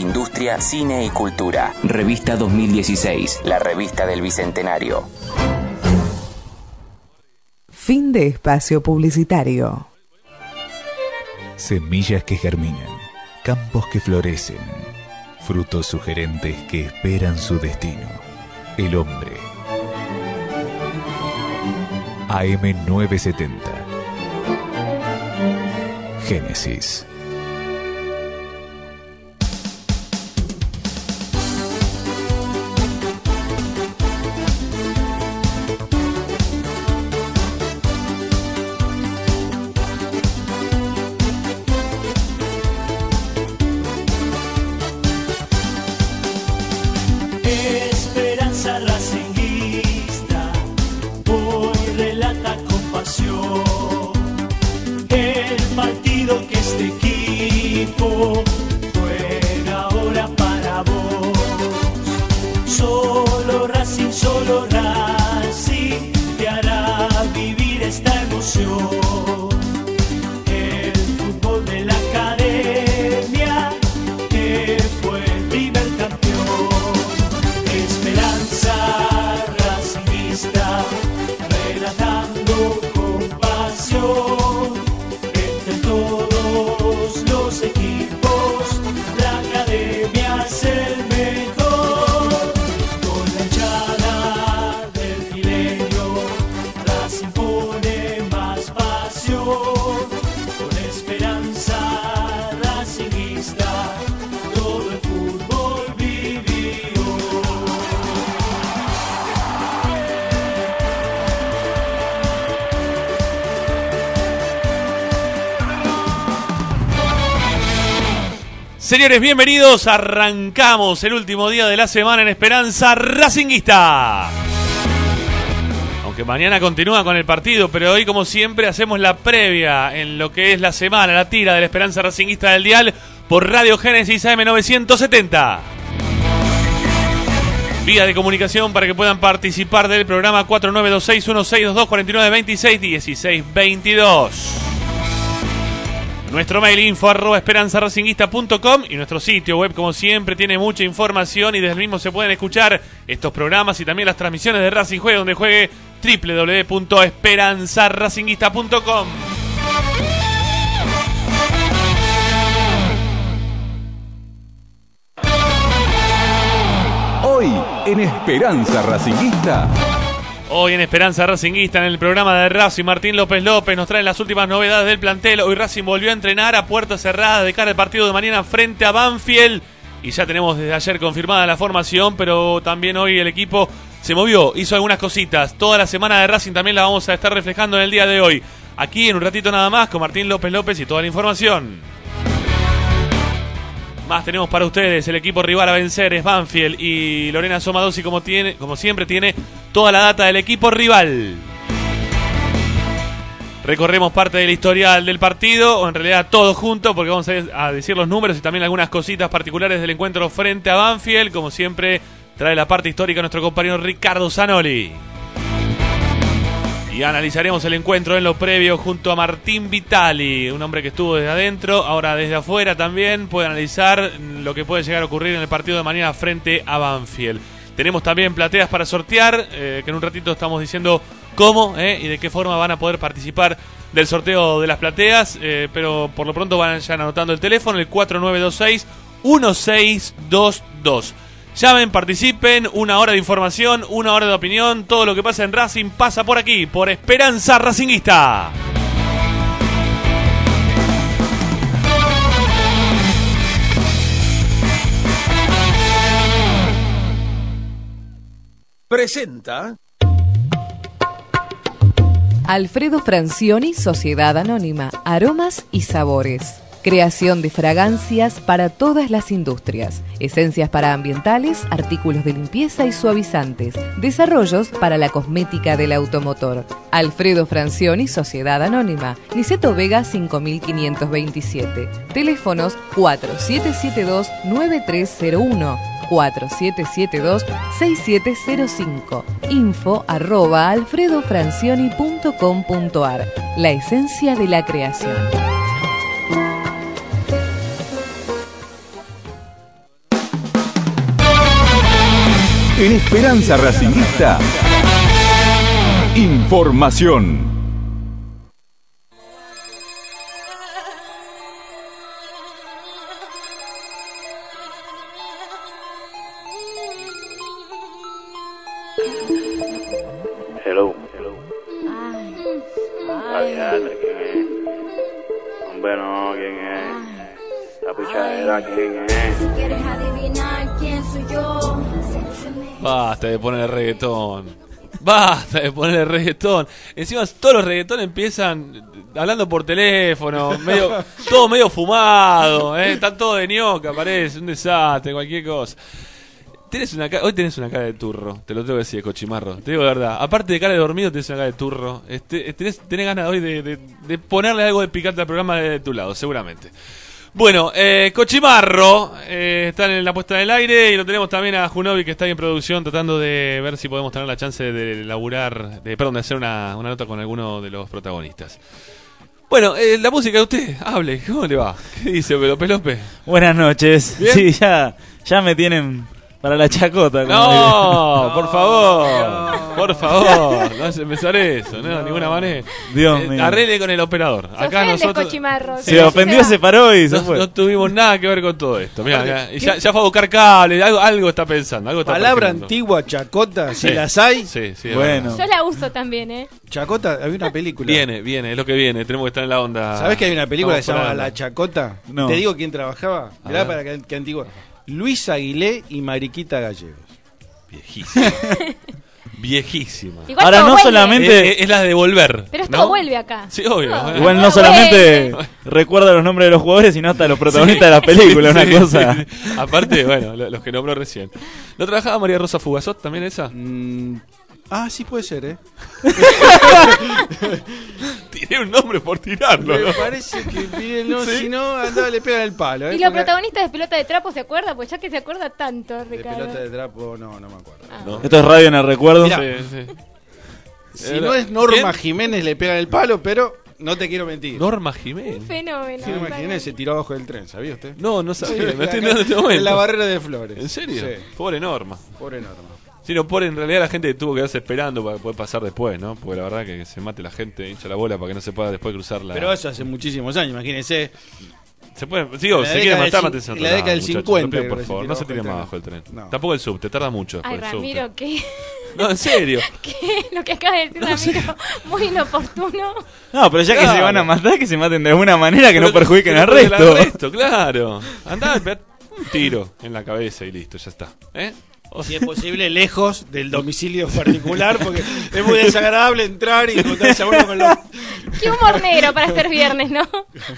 industria, cine y cultura. Revista 2016, la revista del Bicentenario. Fin de espacio publicitario. Semillas que germinan, campos que florecen, frutos sugerentes que esperan su destino. El hombre. AM970. Génesis. Esperanza racinguista, hoy relata con pasión el partido que este equipo juega ahora para vos. Solo Racing te hará vivir esta emoción. El fútbol de la academia que fue el primer campeón. Esperanza racinguista, relatando con pasión. Entre todos los equipos, la academia es el mejor. Con la hinchada del fileño, Racing pone más pasión. Con esperanza racinguista, todo el fútbol vivió. Señores, bienvenidos. Arrancamos el último día de la semana en Esperanza Racinguista. Aunque mañana continúa con el partido, pero hoy, como siempre, hacemos la previa en lo que es la semana, la tira de la Esperanza Racinguista del Dial por Radio Génesis AM970. Vía de comunicación para que puedan participar del programa 4926-1622-4926-1622. Nuestro mail info@esperanzaracinguista.com y nuestro sitio web, como siempre, tiene mucha información y desde el mismo se pueden escuchar estos programas y también las transmisiones de Racing Juegue, donde juegue www.esperanzaracinguista.com. Hoy en Esperanza Racinguista. Hoy en Esperanza Racinguista, en el programa de Racing, Martín López López nos trae las últimas novedades del plantel. Hoy Racing volvió a entrenar a puertas cerradas de cara al partido de mañana frente a Banfield. Y ya tenemos desde ayer confirmada la formación, pero también hoy el equipo se movió, hizo algunas cositas. Toda la semana de Racing también la vamos a estar reflejando en el día de hoy. Aquí en un ratito nada más con Martín López López y toda la información. Más tenemos para ustedes. El equipo rival a vencer es Banfield y Lorena Somadossi, como siempre, tiene toda la data del equipo rival. Recorremos parte del historial del partido, o en realidad todo junto, porque vamos a decir los números y también algunas cositas particulares del encuentro frente a Banfield. Como siempre, trae la parte histórica nuestro compañero Ricardo Zanoli. Y analizaremos el encuentro en lo previo junto a Martín Vitali, un hombre que estuvo desde adentro, ahora desde afuera también puede analizar lo que puede llegar a ocurrir en el partido de mañana frente a Banfield. Tenemos también plateas para sortear, que en un ratito estamos diciendo cómo y de qué forma van a poder participar del sorteo de las plateas, pero por lo pronto vayan anotando el teléfono, el 4926-1622. Llamen, participen, 1 hora de información, 1 hora de opinión, todo lo que pasa en Racing pasa por aquí, por Esperanza Racinguista. Presenta Alfredo Francioni, Sociedad Anónima, Aromas y Sabores. Creación de fragancias para todas las industrias, esencias para ambientales, artículos de limpieza y suavizantes, desarrollos para la cosmética del automotor. Alfredo Francioni, Sociedad Anónima, Niceto Vega 5527. Teléfonos 4772-9301, 4772-6705. info@alfredofrancioni.com.ar. La esencia de la creación. En Esperanza Racinguista, información. Hello. Adiante, ¿quién es? Hombre, no, ¿quién es? La pichadera, ¿quién es? ¿Quieres adivinar quién soy yo? Basta de poner reggaetón. Basta de poner reggaetón. Encima todos los reggaetones empiezan hablando por teléfono, todo medio fumado, están todos de ñoca, parece, un desastre, cualquier cosa. Hoy tenés una cara de turro, te lo tengo que decir, Cochimarro, te digo la verdad. Aparte de cara de dormido, tenés una cara de turro. Tenés ganas hoy de ponerle algo de picante al programa de tu lado, seguramente. Bueno, Cochimarro está en la puesta del aire y lo tenemos también a Junovi, que está ahí en producción tratando de ver si podemos tener la chance de laburar, de hacer una nota con alguno de los protagonistas. Bueno, la música de usted, hable, ¿cómo le va? ¿Qué dice Pelope? Buenas noches. ¿Bien? Sí, ya me tienen para la chacota. No, por favor, no hace empezar eso, no, de ninguna manera. Dios mío. Arregle con el operador. Acá nosotros se ofendió, se paró y se fue. No tuvimos nada que ver con todo esto. Mirá, ya fue a buscar cable, algo está pensando. Palabra antigua, chacota, si las hay. Sí, bueno. Yo la uso también, Chacota, había una película. Viene, es lo que viene, tenemos que estar en la onda. ¿Sabés que hay una película que se llama La Chacota? No. Te digo quién trabajaba. Mirá para que antigua. Luis Aguilé y Mariquita Gallegos. Viejísima. Igual ahora todo no vuelve. solamente Es la de devolver. Pero esto ¿no? vuelve acá. Sí, obvio. igual no solamente recuerda los nombres de los jugadores, sino hasta los protagonistas de la película, una cosa. Sí. Aparte, bueno, los que nombró recién. ¿No trabajaba María Rosa Fugazot también esa? Sí puede ser, Tiré un nombre por tirarlo, Me ¿no? parece que ¿Sí? si no, andaba le pegan el palo, Y los protagonistas de Pelota de Trapo, ¿se acuerda? Pues ya que se acuerda tanto, De Ricardo. pelota de trapo, no me acuerdo. No. Esto es radio en el recuerdo. Mirá. Sí. Si no es Norma ¿Quién? Jiménez le pegan el palo, pero no te quiero mentir. Norma Jiménez. Fenómeno. Norma Jiménez se tiró abajo del tren, ¿sabía usted? No sabía. Me estoy enterando en este momento. En la barrera de Flores. ¿En serio? Sí. Pobre Norma. Pobre Norma. Sí, no, en realidad la gente tuvo que quedarse esperando para poder pasar después, ¿no? Porque la verdad que se mate la gente, hincha la bola para que no se pueda después cruzar la... Pero eso hace muchísimos años, imagínense. Se puede, digo, En la se década quiere del matar, cin- mátense en en otro la década lado, del muchachos, 50 lo pido, por creo que favor, se no se tiró tiren más abajo abajo el del tren. tren. No. Tampoco el subte, tarda mucho. Ay, el subte. Ramiro, ¿qué? No, en serio. ¿Qué? Lo que acaba de decir Ramiro, muy inoportuno. No, pero ya que Claro. se van a matar, que se maten de alguna manera que no Pero- perjudiquen al pero resto. resto, claro. Andá, pegate un tiro en la cabeza y listo, ya está. O Si es posible, lejos del domicilio particular, porque es muy desagradable entrar y encontrarse a uno con los... Qué humor negro para ser viernes, ¿no?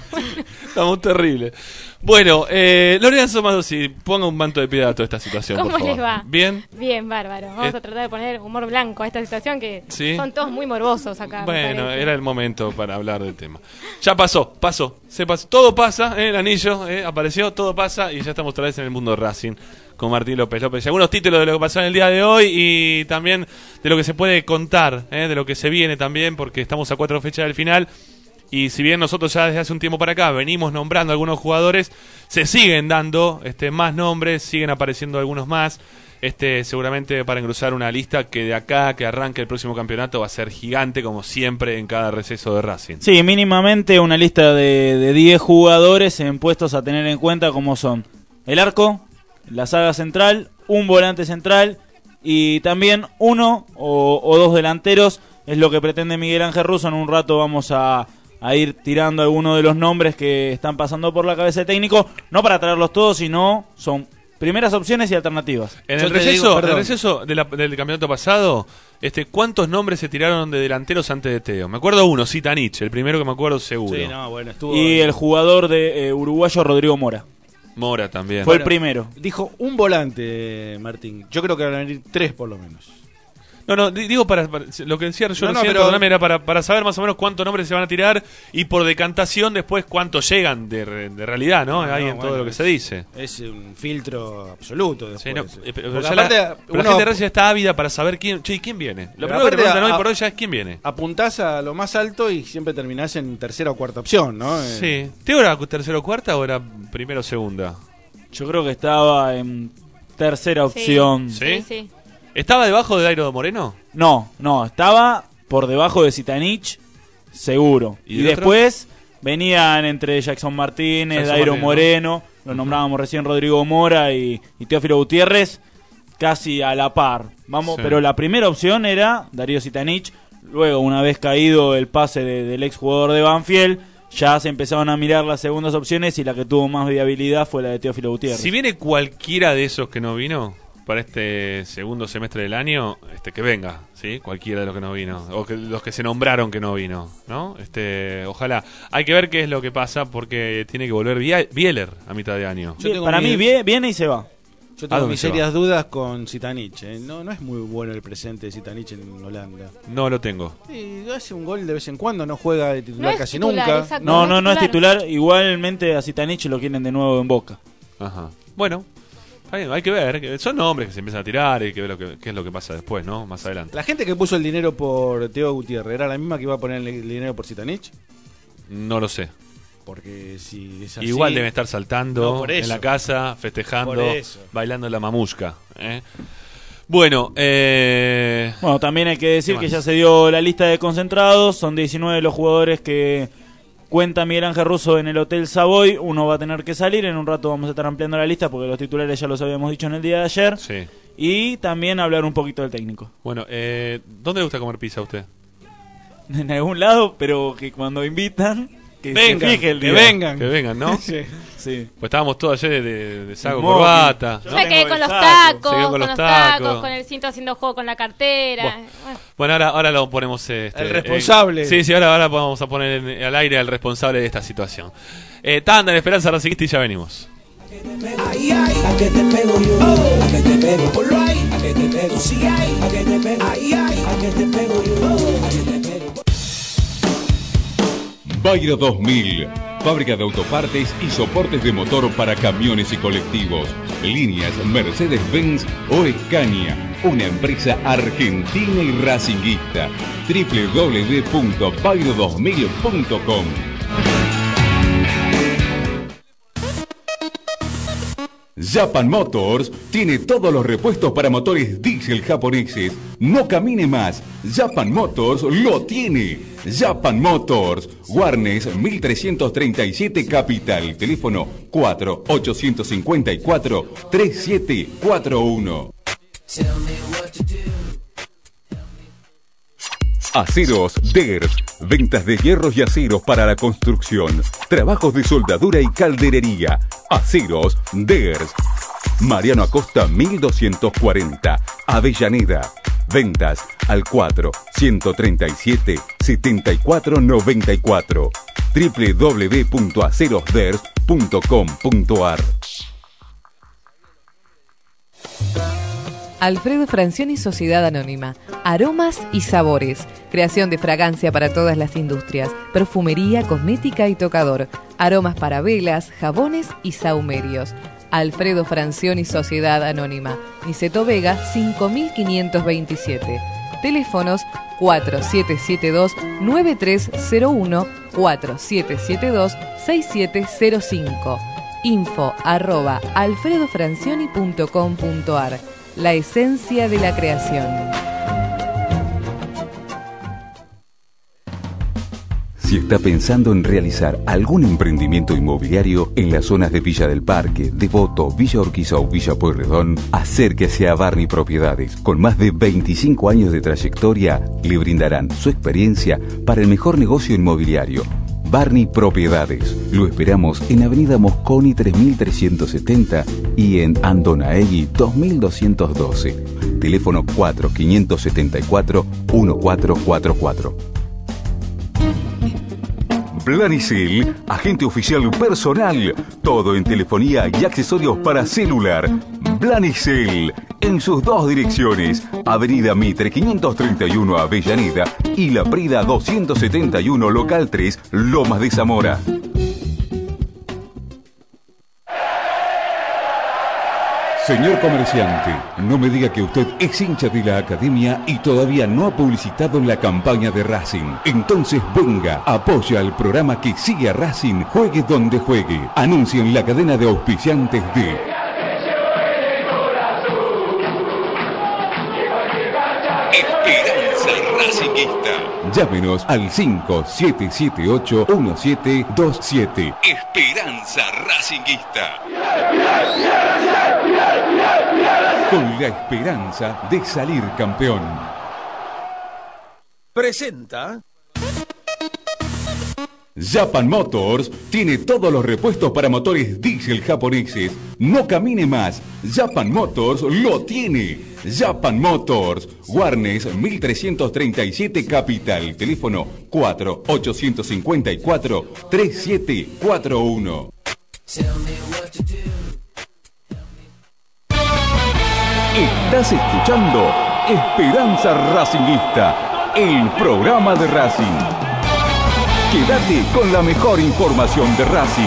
Estamos terribles. Bueno, Lorenzo Madosi, ponga un manto de piedad a toda esta situación, ¿Cómo por favor. les va? ¿Bien? Bien, bárbaro. Vamos a tratar de poner humor blanco a esta situación que Sí. son todos muy morbosos acá. me Bueno, parece. era el momento para hablar del tema. Ya pasó, se pasó. Todo pasa, el anillo apareció, todo pasa y ya estamos otra vez en el mundo Racing con Martín López. Y algunos títulos de lo que pasó en el día de hoy y también de lo que se puede contar, de lo que se viene también, porque estamos a 4 fechas del final. Y si bien nosotros ya desde hace un tiempo para acá venimos nombrando a algunos jugadores, se siguen dando más nombres, siguen apareciendo algunos más. Seguramente para engrosar una lista que de acá que arranque el próximo campeonato va a ser gigante, como siempre en cada receso de Racing. Sí, mínimamente una lista de 10 jugadores en puestos a tener en cuenta, como son el arco, la saga central, un volante central y también uno o dos delanteros. Es lo que pretende Miguel Ángel Russo. En un rato vamos a ir tirando algunos de los nombres que están pasando por la cabeza de técnico, no para traerlos todos, sino son primeras opciones y alternativas. En Yo el te receso, digo, en el perdón. receso del campeonato pasado, ¿cuántos nombres se tiraron de delanteros antes de Teo? Me acuerdo uno, Zitanich, el primero que me acuerdo seguro. Sí, no, bueno, estuvo... Y el jugador de uruguayo Rodrigo Mora. Mora también. Fue el primero. Dijo un volante, Martín. Yo creo que van a venir 3 por lo menos. No, digo para lo que decía yo No, recién, pero- perdóname, era para saber más o menos cuántos nombres se van a tirar y por decantación después cuántos llegan de realidad, ¿no? Ahí en todo bueno, lo que se dice. Es un filtro absoluto después. Sí, no, pero Porque ya la aparte, gente de Racing está ávida para saber quién viene. Lo Pero primero que te aparte preguntan hoy a- por hoy ya es quién viene. apuntás a lo más alto y siempre terminás en tercera o cuarta opción, ¿no? Sí. ¿Teo era tercera o cuarta o era primero o segunda? Yo creo que estaba en tercera opción. ¿Sí? Sí. ¿Estaba debajo de Dairo Moreno? No, estaba por debajo de Zitanich, seguro. Y después venían entre Jackson Martínez, Dairo Moreno, lo nombrábamos recién Rodrigo Mora y Teófilo Gutiérrez, casi a la par. Vamos, sí. Pero la primera opción era Darío Zitanich. Luego, una vez caído el pase del exjugador de Banfield, ya se empezaron a mirar las segundas opciones y la que tuvo más viabilidad fue la de Teófilo Gutiérrez. Si viene cualquiera de esos que no vino para este segundo semestre del año, que venga, ¿sí? Cualquiera de los que no vino, o que los que se nombraron que no vino, ¿no? Ojalá. Hay que ver qué es lo que pasa porque tiene que volver Bieler a mitad de año. Para mí viene y se va. Yo tengo mis serias dudas con Zitanich. No es muy bueno el presente de Zitanich en Holanda. No lo tengo. Sí, hace un gol de vez en cuando, no juega de titular casi nunca. No es titular. Igualmente a Zitanich lo quieren de nuevo en Boca. Ajá. Bueno, hay que ver. Son nombres que se empiezan a tirar y hay que ver qué es lo que pasa después, ¿no? Más adelante. ¿La gente que puso el dinero por Teo Gutiérrez era la misma que iba a poner el dinero por Zitanich? No lo sé. Porque si es así, igual deben estar saltando en la casa, festejando, bailando la mamushka. Bueno, también hay que decir que ya se dio la lista de concentrados. Son 19 los jugadores que cuenta Miguel Ángel Russo en el Hotel Savoy. Uno va a tener que salir. En un rato vamos a estar ampliando la lista porque los titulares ya los habíamos dicho en el día de ayer. Sí. Y también hablar un poquito del técnico. Bueno, ¿dónde le gusta comer pizza a usted? En algún lado, pero que cuando invitan... Que vengan, ¿no? Sí. Pues estábamos todos ayer de saco, corbata. Yo me quedé con los tacos, con el cinto haciendo juego con la cartera. Bueno, ahora lo ponemos... el responsable. Sí, ahora vamos a poner al aire al responsable de esta situación. Tanda en Esperanza Racingista y ya venimos. Ay, a que te pego yo, a que te pego, ponlo ahí, a que te pego, sí hay, a que te pego, ay, a que te pego yo, a que te pego. Bayro 2000, fábrica de autopartes y soportes de motor para camiones y colectivos. Líneas Mercedes-Benz o Scania, una empresa argentina y racinguista. www.bayro2000.com. Japan Motors tiene todos los repuestos para motores diésel japoneses. No camine más. Japan Motors lo tiene. Japan Motors, Warnes 1337 Capital. Teléfono 4854-3741. Aceros Ders, ventas de hierros y aceros para la construcción, trabajos de soldadura y calderería. Aceros Ders, Mariano Acosta 1240, Avellaneda. Ventas al 4-137-7494, www.acerosders.com.ar. Alfredo Francioni, Sociedad Anónima. Aromas y sabores. Creación de fragancia para todas las industrias. Perfumería, cosmética y tocador. Aromas para velas, jabones y sahumerios. Alfredo Francioni, Sociedad Anónima. Niceto Vega, 5527. Teléfonos 4772-9301, 4772-6705. info@alfredofrancioni.com.ar. La esencia de la creación. Si está pensando en realizar algún emprendimiento inmobiliario en las zonas de Villa del Parque, Devoto, Villa Urquiza o Villa Pueyrredón, acérquese a Barney Propiedades. Con más de 25 años de trayectoria, le brindarán su experiencia para el mejor negocio inmobiliario. Barney Propiedades. Lo esperamos en Avenida Mosconi 3370 y en Andonaegui 2212. Teléfono 4574-1444. Planicel, agente oficial personal. Todo en telefonía y accesorios para celular. Planicel, en sus dos direcciones, Avenida Mitre 531 Avellaneda y La Prida 271 Local 3, Lomas de Zamora. Señor comerciante, no me diga que usted es hincha de la academia y todavía no ha publicitado la campaña de Racing. Entonces venga, apoya al programa que sigue a Racing, juegue donde juegue. Anuncien la cadena de auspiciantes de Racinguista. Llámenos al 5778-1727. Esperanza Racinguista. Con la esperanza de salir campeón. Presenta. Japan Motors tiene todos los repuestos para motores diésel japoneses. No camine más. Japan Motors lo tiene. Japan Motors. Warnes 1337 Capital. Teléfono 4854-3741. Estás escuchando Esperanza Racinguista, el programa de Racing. Quédate con la mejor información de Racing.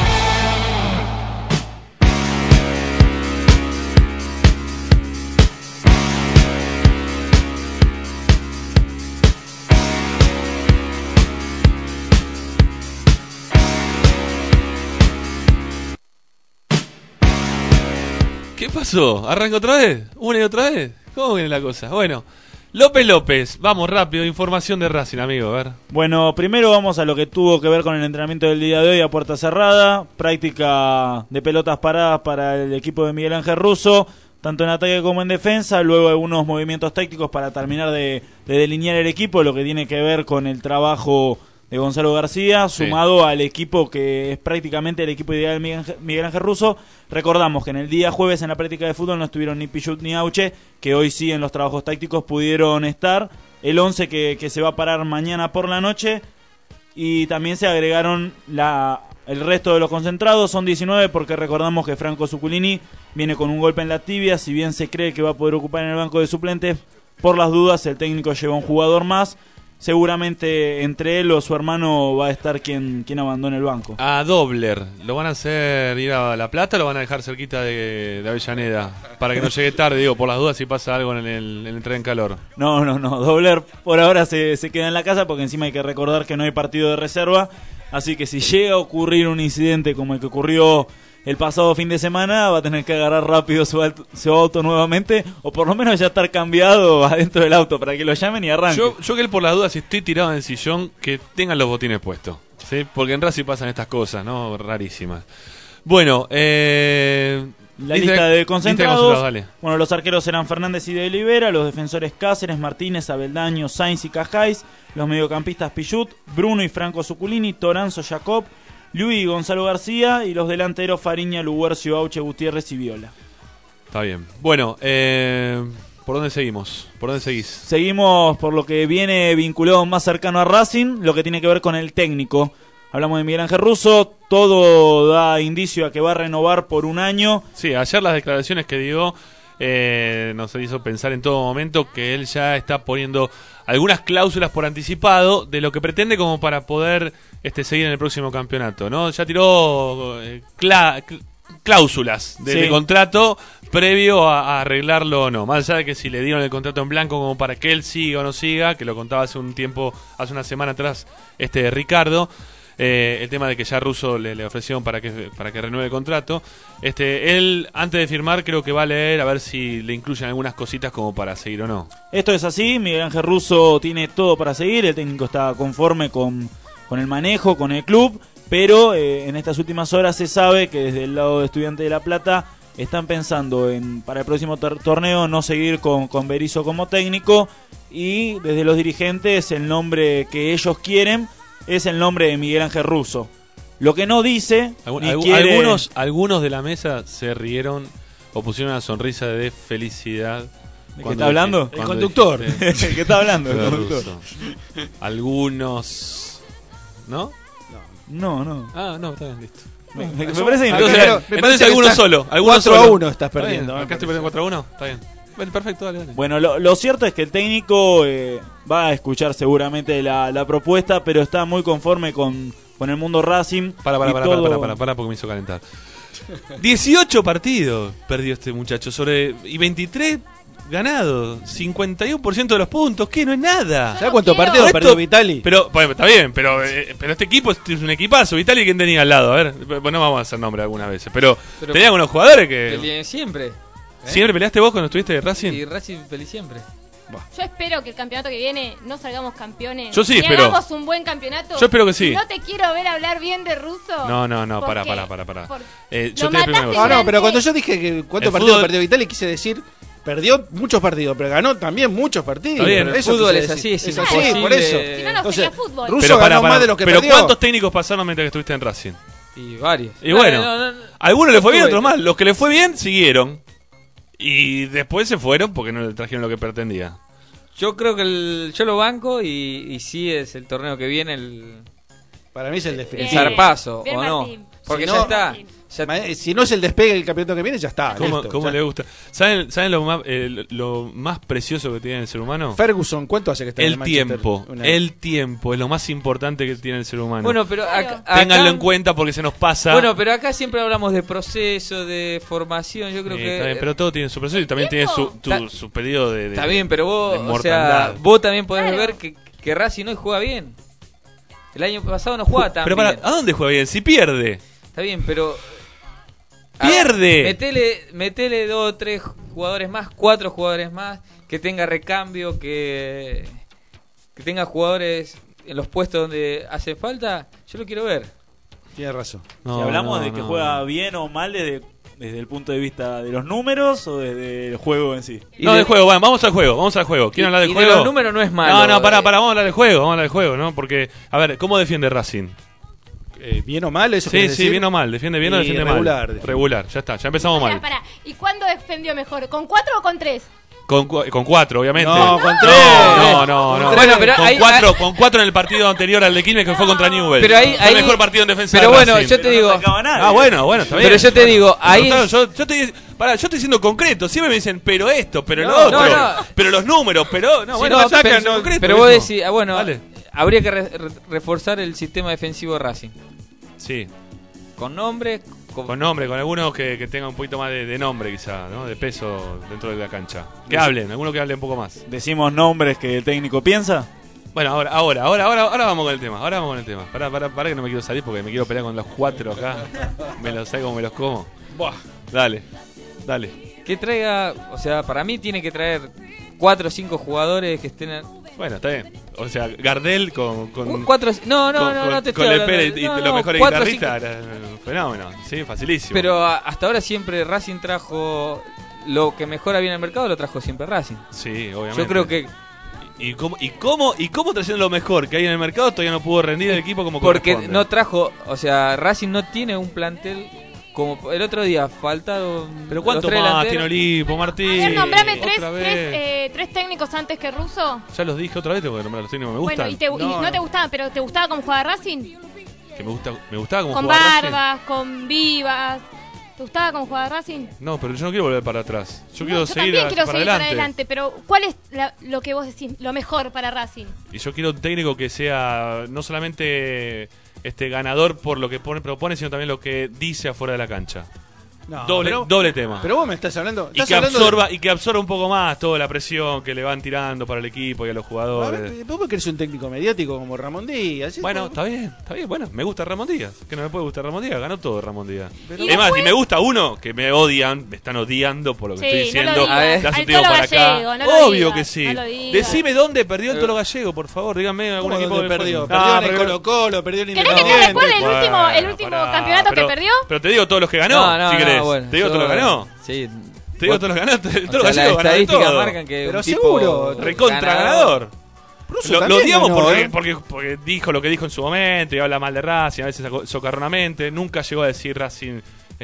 ¿Qué pasó? ¿Arranca otra vez? ¿Una y otra vez? ¿Cómo viene la cosa? Bueno, López, vamos rápido, información de Racing, amigo, a ver. Bueno, primero vamos a lo que tuvo que ver con el entrenamiento del día de hoy a puerta cerrada, práctica de pelotas paradas para el equipo de Miguel Ángel Russo, tanto en ataque como en defensa, luego algunos movimientos tácticos para terminar de delinear el equipo, lo que tiene que ver con el trabajo de Gonzalo García, sumado al equipo que es prácticamente el equipo ideal de Miguel Ángel Russo. Recordamos que en el día jueves en la práctica de fútbol no estuvieron ni Pichut ni Auche, que hoy sí en los trabajos tácticos pudieron estar. El 11 que se va a parar mañana por la noche, y también se agregaron el resto de los concentrados, son 19 porque recordamos que Franco Zuculini viene con un golpe en la tibia, si bien se cree que va a poder ocupar en el banco de suplentes, por las dudas el técnico lleva un jugador más. Seguramente entre él o su hermano va a estar quien abandone el banco. A Dobler, ¿lo van a hacer ir a La Plata o lo van a dejar cerquita de Avellaneda? Para que no llegue tarde, digo, por las dudas si pasa algo en el tren calor. No, Dobler por ahora se queda en la casa porque encima hay que recordar que no hay partido de reserva. Así que si llega a ocurrir un incidente como el que ocurrió el pasado fin de semana, va a tener que agarrar rápido su auto nuevamente, o por lo menos ya estar cambiado adentro del auto para que lo llamen y arranque. Yo que él por las dudas, si estoy tirado en el sillón, que tengan los botines puestos, ¿sí? Porque en Racing pasan estas cosas, ¿no? Rarísimas. Bueno, la lista de concentrados. Dale. Bueno, los arqueros eran Fernández y de Olivera, los defensores Cáceres, Martínez, Abeldaño, Sainz y Cajáis, los mediocampistas Pichut, Bruno y Franco Zuculini, Toranzo, Jacob, Luis y Gonzalo García, y los delanteros Fariña, Luguercio, Auche, Gutiérrez y Viola. Está bien. Bueno, ¿por dónde seguimos? ¿Por dónde seguís? Seguimos por lo que viene vinculado más cercano a Racing, lo que tiene que ver con el técnico. Hablamos de Miguel Ángel Russo, todo da indicio a que va a renovar por un año. Sí, ayer las declaraciones que dio nos hizo pensar en todo momento que él ya está poniendo algunas cláusulas por anticipado de lo que pretende como para poder seguir en el próximo campeonato, ¿no? Ya tiró cláusulas de contrato previo a arreglarlo o no, más allá de que si le dieron el contrato en blanco como para que él siga o no siga, que lo contaba hace una semana atrás Ricardo. El tema de que ya Russo le ofrecieron para que renueve el contrato. Él, antes de firmar, creo que va a leer a ver si le incluyen algunas cositas como para seguir o no. Esto es así, Miguel Ángel Russo tiene todo para seguir, el técnico está conforme con el manejo, con el club, pero en estas últimas horas se sabe que desde el lado de Estudiantes de La Plata están pensando en, para el próximo torneo, no seguir con Berizzo como técnico, y desde los dirigentes el nombre que ellos quieren es el nombre de Miguel Ángel Russo. Lo que no dice algunos de la mesa se rieron o pusieron una sonrisa de felicidad. ¿De qué está hablando? El conductor. ¿Qué está hablando el conductor? Algunos, ¿no? No. Ah, no, está bien, listo. Me parece entonces algunos solo. 4-1 estás perdiendo. Acá estoy perdiendo 4-1. Está bien. Bueno, perfecto, dale. Bueno, lo cierto es que el técnico va a escuchar seguramente la propuesta, pero está muy conforme con el mundo Racing. Para, porque me hizo calentar. 18 partidos perdió este muchacho y 23 ganados, 51% de los puntos, que no es nada. ¿Sabes cuántos partidos perdió Vitali? Pero bueno, está bien, pero este equipo es un equipazo. Vitali, ¿quién tenía al lado? A ver, bueno, vamos a hacer nombre algunas veces, pero tenía unos jugadores que siempre. ¿Siempre peleaste vos cuando estuviste de Racing? Sí, Racing peleé siempre. Yo espero que el campeonato que viene no salgamos campeones. Yo sí y espero. hagamos un buen campeonato. Yo espero que sí. No te quiero ver hablar bien de Russo. No, pará. Yo te digo No, pero cuando yo dije que cuántos partidos perdió Vitali, quise decir, perdió muchos partidos, pero ganó también muchos partidos. Está bien, el fútbol es así, es así, por eso. Si no, no sería fútbol. Russo ganó más de lo que pero perdió. ¿cuántos técnicos pasaron mientras que estuviste en Racing? Y varios. Y bueno, algunos le fue bien, otros mal. Los que le fue bien, siguieron. Y después se fueron porque no le trajeron lo que pretendía. Yo creo que yo lo banco y sí es el torneo que viene para mí es el el zarpazo, bien ¿o no? Martín. Porque Si ya no, está. Si no es el despegue del campeonato que viene, ya está. ¿Cómo listo, le gusta? ¿Saben lo más precioso que tiene el ser humano? Ferguson, ¿cuánto hace que está en El tiempo. El tiempo es lo más importante que tiene el ser humano. Bueno, pero ténganlo en cuenta porque se nos pasa. Bueno, pero acá siempre hablamos de proceso, de formación. Yo creo que. Está bien, pero todo tiene su proceso y también tiene su periodo de. Está bien, pero vos, de o sea, vos también podés ver que Racing hoy juega bien. El año pasado no jugaba tan pero bien. ¿a dónde juega bien? Si pierde. Está bien, pero. ¡Pierde! Metele 2 o 3 jugadores más, 4 jugadores más, que tenga recambio, que tenga jugadores en los puestos donde hace falta. Yo lo quiero ver. Tiene razón. Si hablamos de que juega bien o mal desde el punto de vista de los números o desde el juego en sí. No, del juego, bueno, vamos al juego. ¿Quieren hablar del juego? De los números no es malo. No, pará, vamos a hablar del juego, ¿no? Porque, a ver, ¿cómo defiende Racing? ¿Bien o mal? ¿Eso Sí, bien o mal. ¿Defiende bien o defiende regular, mal? Regular, ya está, ya empezamos mal. Pará. ¿Y cuándo defendió mejor? ¿Con 4 o con 3? Con 4, obviamente. No, con 3. No. Bueno, pero con 4 en el partido anterior al de Quilmes que fue contra Newell's. Pero ahí, fue el mejor partido en defensa. Pero de bueno, Racing. yo te digo. Bueno, está bien. Pero yo te digo, ahí. Yo estoy siendo concreto. Siempre me dicen, pero esto, pero lo otro. Pero los números, pero. No, bueno, atacan, concreto. Pero vos decís, bueno, Dale. habría que reforzar el sistema defensivo de Racing. Sí. Con nombre. Con nombre, con algunos que tengan un poquito más de nombre, quizá, ¿no? De peso dentro de la cancha. Que hablen, algunos que hablen un poco más. ¿Decimos nombres que el técnico piensa? Bueno, ahora vamos con el tema. Para que no me quiero salir porque me quiero pelear con los 4 acá. Me los saco, me los como. Buah. Dale. Que traiga, o sea, para mí tiene que traer 4 o 5 jugadores que estén. Bueno, está bien. O sea, Gardel con 4. No te estoy hablando. Lepere y los mejores guitarristas era un fenómeno. Sí, facilísimo. Pero hasta ahora siempre Racing trajo lo que mejor había en el mercado, lo trajo siempre Racing. Sí, obviamente. Yo creo que. ¿Y cómo trayendo lo mejor que hay en el mercado todavía no pudo rendir el equipo como porque corresponde? No trajo, o sea, Racing no tiene un plantel como el otro día, faltaron. Pero ¿cuánto más tiene Olivo, Martín? A ver, nombrame 3 técnicos antes que Russo. Ya los dije otra vez, tengo que nombrar los técnicos, me gustan. Bueno, y no te gustaban, pero ¿te gustaba cómo jugaba Racing? Que me gustaba cómo con jugaba Racing. Con Barbas, con Vivas. ¿Te gustaba cómo jugaba Racing? No, pero yo no quiero volver para atrás. Yo quiero seguir también quiero seguir para para adelante, pero ¿cuál es lo que vos decís, lo mejor para Racing? Y yo quiero un técnico que sea no solamente ganador por lo que propone, sino también lo que dice afuera de la cancha. No, doble tema. Pero vos me estás hablando. Y que absorba un poco más toda la presión que le van tirando para el equipo y a los jugadores. A ver, vos querés un técnico mediático como Ramón Díaz. Bueno, está bien. Bueno, me gusta Ramón Díaz. Que no me puede gustar Ramón Díaz, ganó todo Ramón Díaz. Es más, si me gusta uno, que me odian, me están odiando por lo que estoy diciendo. Das un tiro para acá. Obvio que sí. Decime dónde perdió el Tolo Gallego, por favor. Díganme algún equipo que perdió. Perdió en el Colo-Colo, perdió en Independiente. ¿Querés que te recuerde el último campeonato que perdió? Pero te digo todos los que ganó, si querés. Te digo todos los que ganó. Sí. Te digo todos los ganó. Todos los gallegos ganó. Las estadísticas marcan que pero un seguro, tipo recontra ganador. Lo odiamos ganó, porque dijo lo que dijo en su momento y habla mal de Racing, a veces socarronamente. Nunca llegó a decir Racing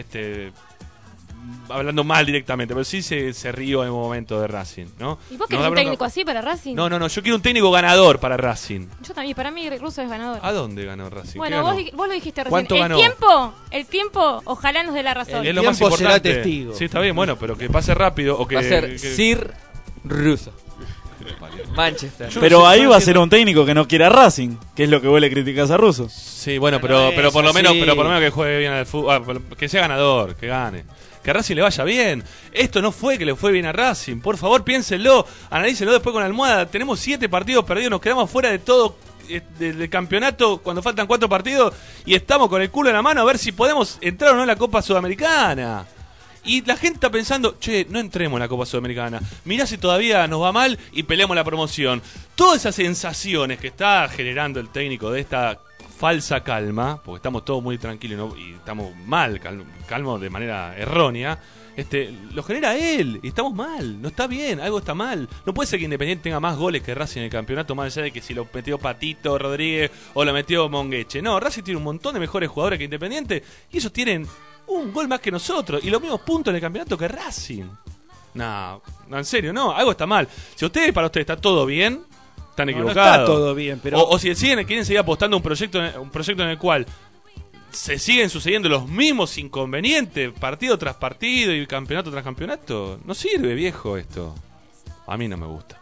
hablando mal directamente, pero sí se rió en un momento de Racing, ¿no? ¿Y vos querés un técnico así para Racing? No, yo quiero un técnico ganador para Racing. Yo también, para mí Russo es ganador. ¿A dónde ganó Racing? Bueno, vos lo dijiste recién. ¿Cuánto ganó? El tiempo, ojalá nos dé la razón. Es lo más importante. Será testigo. Sí, está bien, bueno, pero que pase rápido o que... Va a ser Sir Russo. Manchester. Pero ahí va a ser un técnico que no quiera Racing, que es lo que vos le criticás a Russo. Sí, bueno, pero por lo menos que juegue bien al fútbol, que sea ganador, que gane. Que a Racing le vaya bien. Esto no fue que le fue bien a Racing. Por favor, piénsenlo, analícenlo después con almohada. Tenemos 7 partidos perdidos, nos quedamos fuera de todo del campeonato cuando faltan 4 partidos y estamos con el culo en la mano a ver si podemos entrar o no en la Copa Sudamericana. Y la gente está pensando, che, no entremos en la Copa Sudamericana. Mirá si todavía nos va mal y peleamos la promoción. Todas esas sensaciones que está generando el técnico de esta falsa calma, porque estamos todos muy tranquilos y estamos mal, calmos de manera errónea, lo genera él, y estamos mal, no está bien, algo está mal. No puede ser que Independiente tenga más goles que Racing en el campeonato, más allá de que si lo metió Patito Rodríguez o lo metió Mongueche. No, Racing tiene un montón de mejores jugadores que Independiente, y ellos tienen un gol más que nosotros, y los mismos puntos en el campeonato que Racing. No, en serio, no, algo está mal. Si para ustedes está todo bien, están equivocados. No está todo bien, pero... O si quieren seguir apostando un proyecto en el cual se siguen sucediendo los mismos inconvenientes, partido tras partido y campeonato tras campeonato, no sirve, viejo, esto. A mí no me gusta.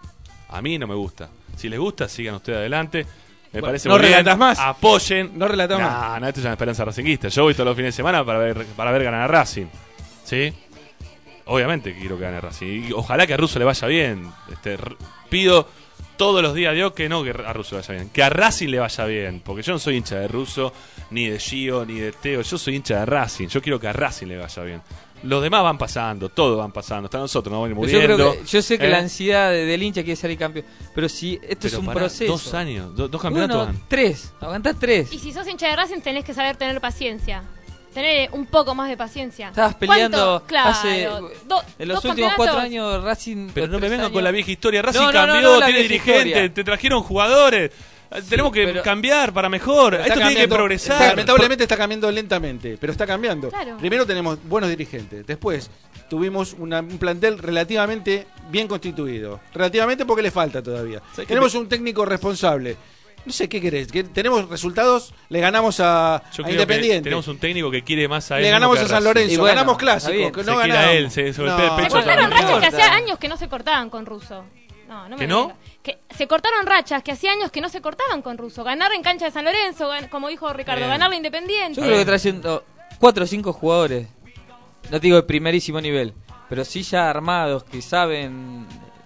Si les gusta, sigan ustedes adelante. Me parece no muy bien. relatas más. Apoyen. No relatas más. No, esto es una esperanza racinguista. Yo voy todos los fines de semana para ver ganar a Racing. ¿Sí? Obviamente quiero que gane Racing. Y ojalá que a Russo le vaya bien. Pido todos los días a Dios que a Russo le vaya bien, que a Racing le vaya bien, porque yo no soy hincha de Russo, ni de Gio, ni de Teo, yo soy hincha de Racing, yo quiero que a Racing le vaya bien. Los demás van pasando, todos van pasando, hasta nosotros nos van muriendo. Yo sé que la ansiedad del hincha quiere salir campeón, pero si esto es un proceso. 2 años, 2 campeonatos. Bueno, 3, aguantás 3. Y si sos hincha de Racing tenés que saber tener paciencia. Tener un poco más de paciencia. Estabas peleando hace en los últimos 4 años Racing. Pero no me vengan con la vieja historia. Racing cambió, tiene dirigentes, te trajeron jugadores. Tenemos que cambiar para mejor. Esto tiene que progresar. Lamentablemente está cambiando lentamente, pero está cambiando. Claro. Primero tenemos buenos dirigentes. Después tuvimos un plantel relativamente bien constituido. Relativamente porque le falta todavía. Tenemos un técnico responsable. No sé, ¿qué querés? ¿Tenemos resultados? Le ganamos a Independiente. Tenemos un técnico que quiere más a él. Le ganamos a San Lorenzo. Bueno, ganamos clásicos. Que no ganamos. A él, se cortaron rachas que hacía años que no se cortaban con Russo. No me no? Que se cortaron rachas que hacía años que no se cortaban con Russo. Ganar en cancha de San Lorenzo, como dijo Ricardo, ganar la Independiente. Yo creo que trayendo 4 o 5 jugadores, no te digo de primerísimo nivel, pero sí ya armados, que saben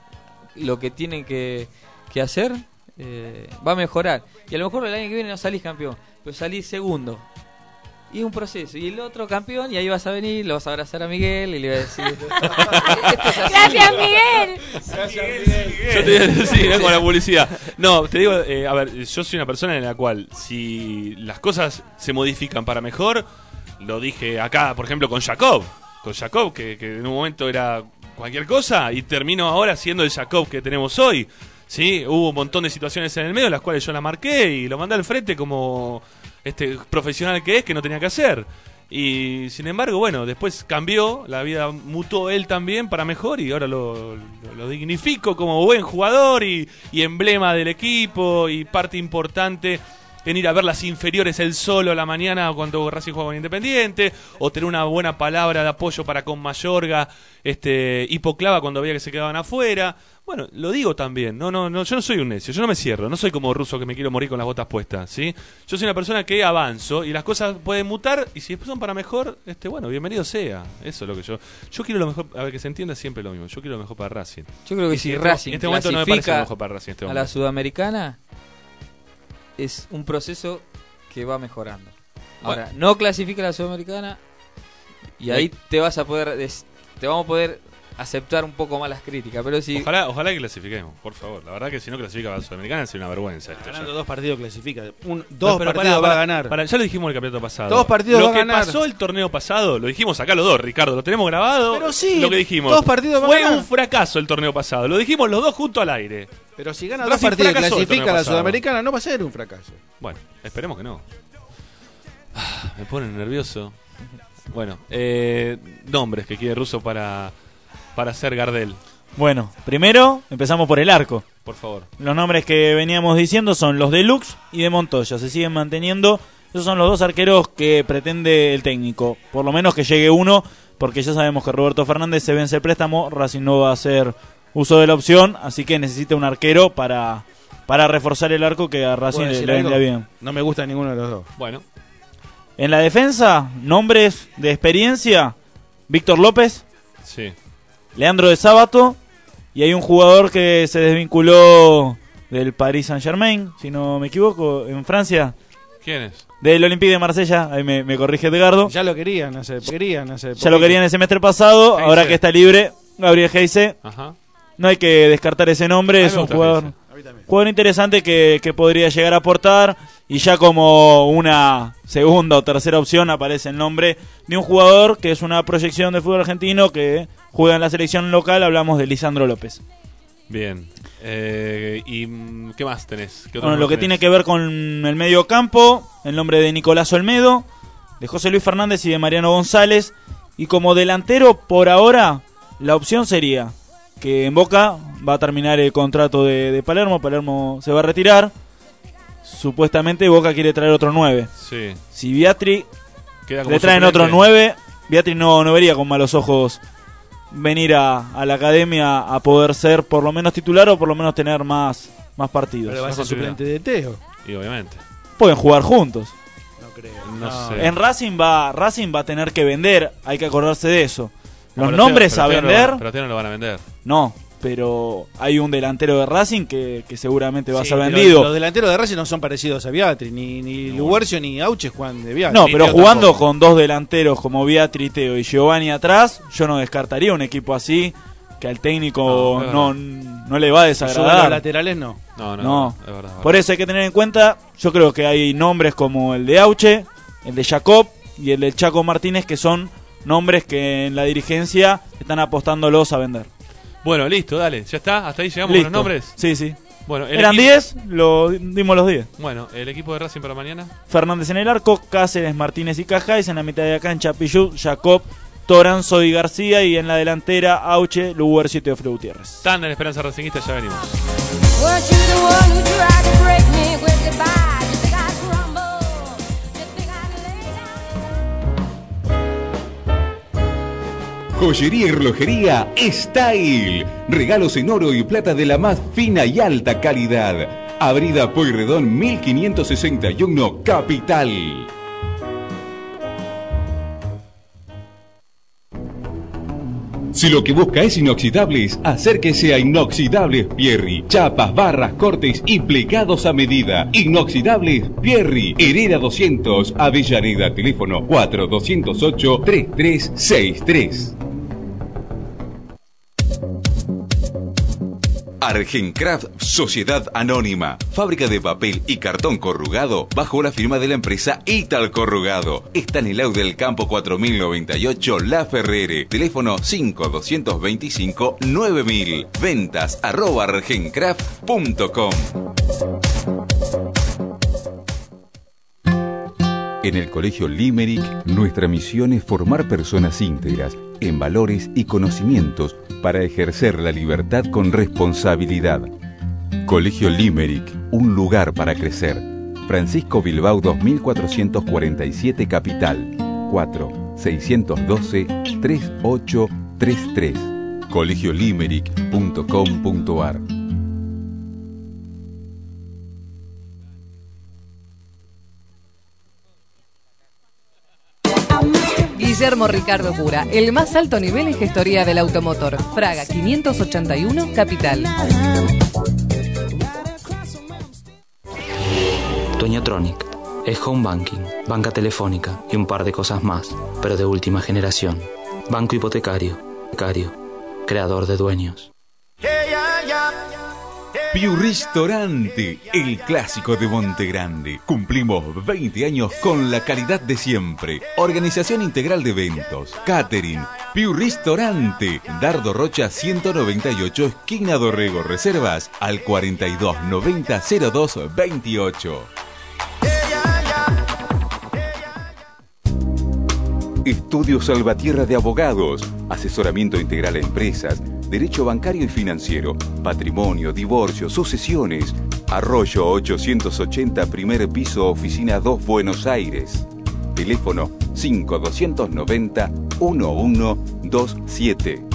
lo que tienen que hacer. Va a mejorar. Y a lo mejor el año que viene no salís campeón, pero salís segundo. Y es un proceso. Y el otro campeón, y ahí vas a venir, lo vas a abrazar a Miguel y le vas a decir: ¡Gracias, Miguel! Yo te voy a decir, con la publicidad. No, te digo, a ver, yo soy una persona en la cual, si las cosas se modifican para mejor, lo dije acá, por ejemplo, con Jacob, que en un momento era cualquier cosa, y termino ahora siendo el Jacob que tenemos hoy. Sí, hubo un montón de situaciones en el medio, las cuales yo la marqué y lo mandé al frente como profesional que es, que no tenía que hacer. Y sin embargo, bueno, después cambió, la vida mutó él también para mejor, y ahora lo dignifico como buen jugador y emblema del equipo y parte importante en ir a ver las inferiores él solo a la mañana cuando Racing juega con Independiente, o tener una buena palabra de apoyo para con Mayorga y Poclava cuando veía que se quedaban afuera. Bueno, lo digo también, no, yo no soy un necio, yo no me cierro, no soy como Russo que me quiero morir con las botas puestas, ¿sí? Yo soy una persona que avanzo y las cosas pueden mutar, y si después son para mejor, bueno, bienvenido sea. Eso es lo que yo quiero lo mejor, a ver, que se entienda siempre lo mismo, yo quiero lo mejor para Racing. Yo creo que si Racing en este momento no me parece lo mejor para Racing, a la Sudamericana, es un proceso que va mejorando. Ahora, no clasifica a la Sudamericana y ahí te vamos a poder aceptar un poco más las críticas, pero si ojalá que clasifiquemos, por favor. La verdad que si no clasifica a la Sudamericana sería una vergüenza esto. Ganando 2 partidos clasifica. 2 partidos va a ganar. Ya lo dijimos el campeonato pasado. 2 partidos va a ganar. Lo que pasó el torneo pasado, lo dijimos acá los dos, Ricardo, lo tenemos grabado. Pero sí, lo que dijimos. 2 partidos va a ganar. Fue un fracaso el torneo pasado, lo dijimos los dos junto al aire. Pero si gana 2 partidos y clasifica a la Sudamericana, no va a ser un fracaso. Bueno, esperemos que no. Me pone nervioso. Bueno, nombres que quiere Russo para ser Gardel. Bueno, primero empezamos por el arco. Por favor. Los nombres que veníamos diciendo son los de Lux y de Montoya. Se siguen manteniendo. Esos son los 2 arqueros que pretende el técnico. Por lo menos que llegue uno, porque ya sabemos que Roberto Fernández se vence el préstamo. Racing no va a hacer uso de la opción, así que necesita un arquero para reforzar el arco, que a Racing le vendría bien. No me gusta ninguno de los dos. Bueno. En la defensa, nombres de experiencia: Víctor López, sí, Leandro de Sábato, y hay un jugador que se desvinculó del Paris Saint-Germain, si no me equivoco, en Francia. ¿Quién es? Del Olympique de Marsella, ahí me corrige Edgardo. Ya lo querían hacer. Ya lo querían el semestre pasado, Heise. ahora que está libre, Gabriel Heise. Ajá. No hay que descartar ese nombre, es un jugador interesante que podría llegar a aportar. Y ya como una segunda o tercera opción aparece el nombre de un jugador que es una proyección del fútbol argentino que juega en la selección local, hablamos de Lisandro López. Bien. ¿Y qué más tenés? ¿Qué otro Bueno, lo que tenés? tiene que ver con el medio campo, el nombre de Nicolás Olmedo, de José Luis Fernández y de Mariano González. Y como delantero, por ahora, la opción sería que en Boca va a terminar el contrato de Palermo. Palermo se va a retirar. Supuestamente Boca quiere traer otro 9. Sí. Si Beatri Queda como le traen suplente. otro 9, Beatri no vería con malos ojos venir a la academia a poder ser por lo menos titular o por lo menos tener más partidos. Pero va a ser suplente de Teo. Y obviamente. Pueden jugar juntos. No creo. No sé. En Racing va a tener que vender, hay que acordarse de eso. Los Pero nombres Teo- a pero Teo vender, no, pero Teo no lo van a vender. no, pero hay un delantero de Racing que seguramente va a ser pero vendido. Los delanteros de Racing no son parecidos a Beatri, ni Luguercio ni Auche juegan de Beatri. No, Ni pero Teo jugando tampoco. con dos delanteros como Beatri, Teo y Giovanni atrás, yo no descartaría un equipo así que al técnico no le va a Si suben los desagradar. laterales no. No. Es verdad. Por eso hay que tener en cuenta, yo creo que hay nombres como el de Auche, el de Jacob y el de Chaco Martínez, que son nombres que en la dirigencia están apostándolos a vender. Bueno, listo, dale. ¿Ya está? ¿Hasta ahí llegamos Listo. con los nombres? Sí, sí. Bueno, Eran 10, dimos los 10. Bueno, el equipo de Racing para mañana. Fernández en el arco, Cáceres, Martínez y Cajáis. En la mitad de la cancha, Pichut, Jacob, Toranzo y García. Y en la delantera, Auche, Luguercio y Teófilo Gutiérrez. Tan en Esperanza Racingista, ya venimos. Was you the one who tried to break me with goodbye? You think I'd crumble? You think I'd lay down? Joyería y relojería Style. Regalos en oro y plata de la más fina y alta calidad. Avenida Pueyrredón 1561, Capital. Si lo que busca es inoxidables, acérquese a Inoxidables Pierri. Chapas, barras, cortes y plegados a medida. Inoxidables Pierri. Herrera 200, Avellaneda. Teléfono 4208-3363. Argencraft Sociedad Anónima, fábrica de papel y cartón corrugado bajo la firma de la empresa Ital Corrugado. Está en el Au del Campo 4098 La Ferrere. Teléfono 5225-9000. Ventas @argencraft.com. En el Colegio Limerick, nuestra misión es formar personas íntegras en valores y conocimientos para ejercer la libertad con responsabilidad. Colegio Limerick, un lugar para crecer. Francisco Bilbao 2447 Capital. 4-612-3833. colegiolimerick.com.ar. Guillermo Ricardo Cura, el más alto nivel en gestoría del automotor. Fraga 581, Capital. Dueñotronic es home banking, banca telefónica y un par de cosas más, pero de última generación. Banco hipotecario, creador de dueños. Piu Ristorante, el clásico de Monte Grande. Cumplimos 20 años con la calidad de siempre. Organización integral de eventos, catering. Piu Ristorante, Dardo Rocha 198, esquina Dorrego. Reservas al 42 90 02 28. Estudio Salvatierra de Abogados, asesoramiento integral a empresas, derecho bancario y financiero, patrimonio, divorcio, sucesiones. Arroyo 880, primer piso, oficina 2, Buenos Aires. Teléfono 5290-1127.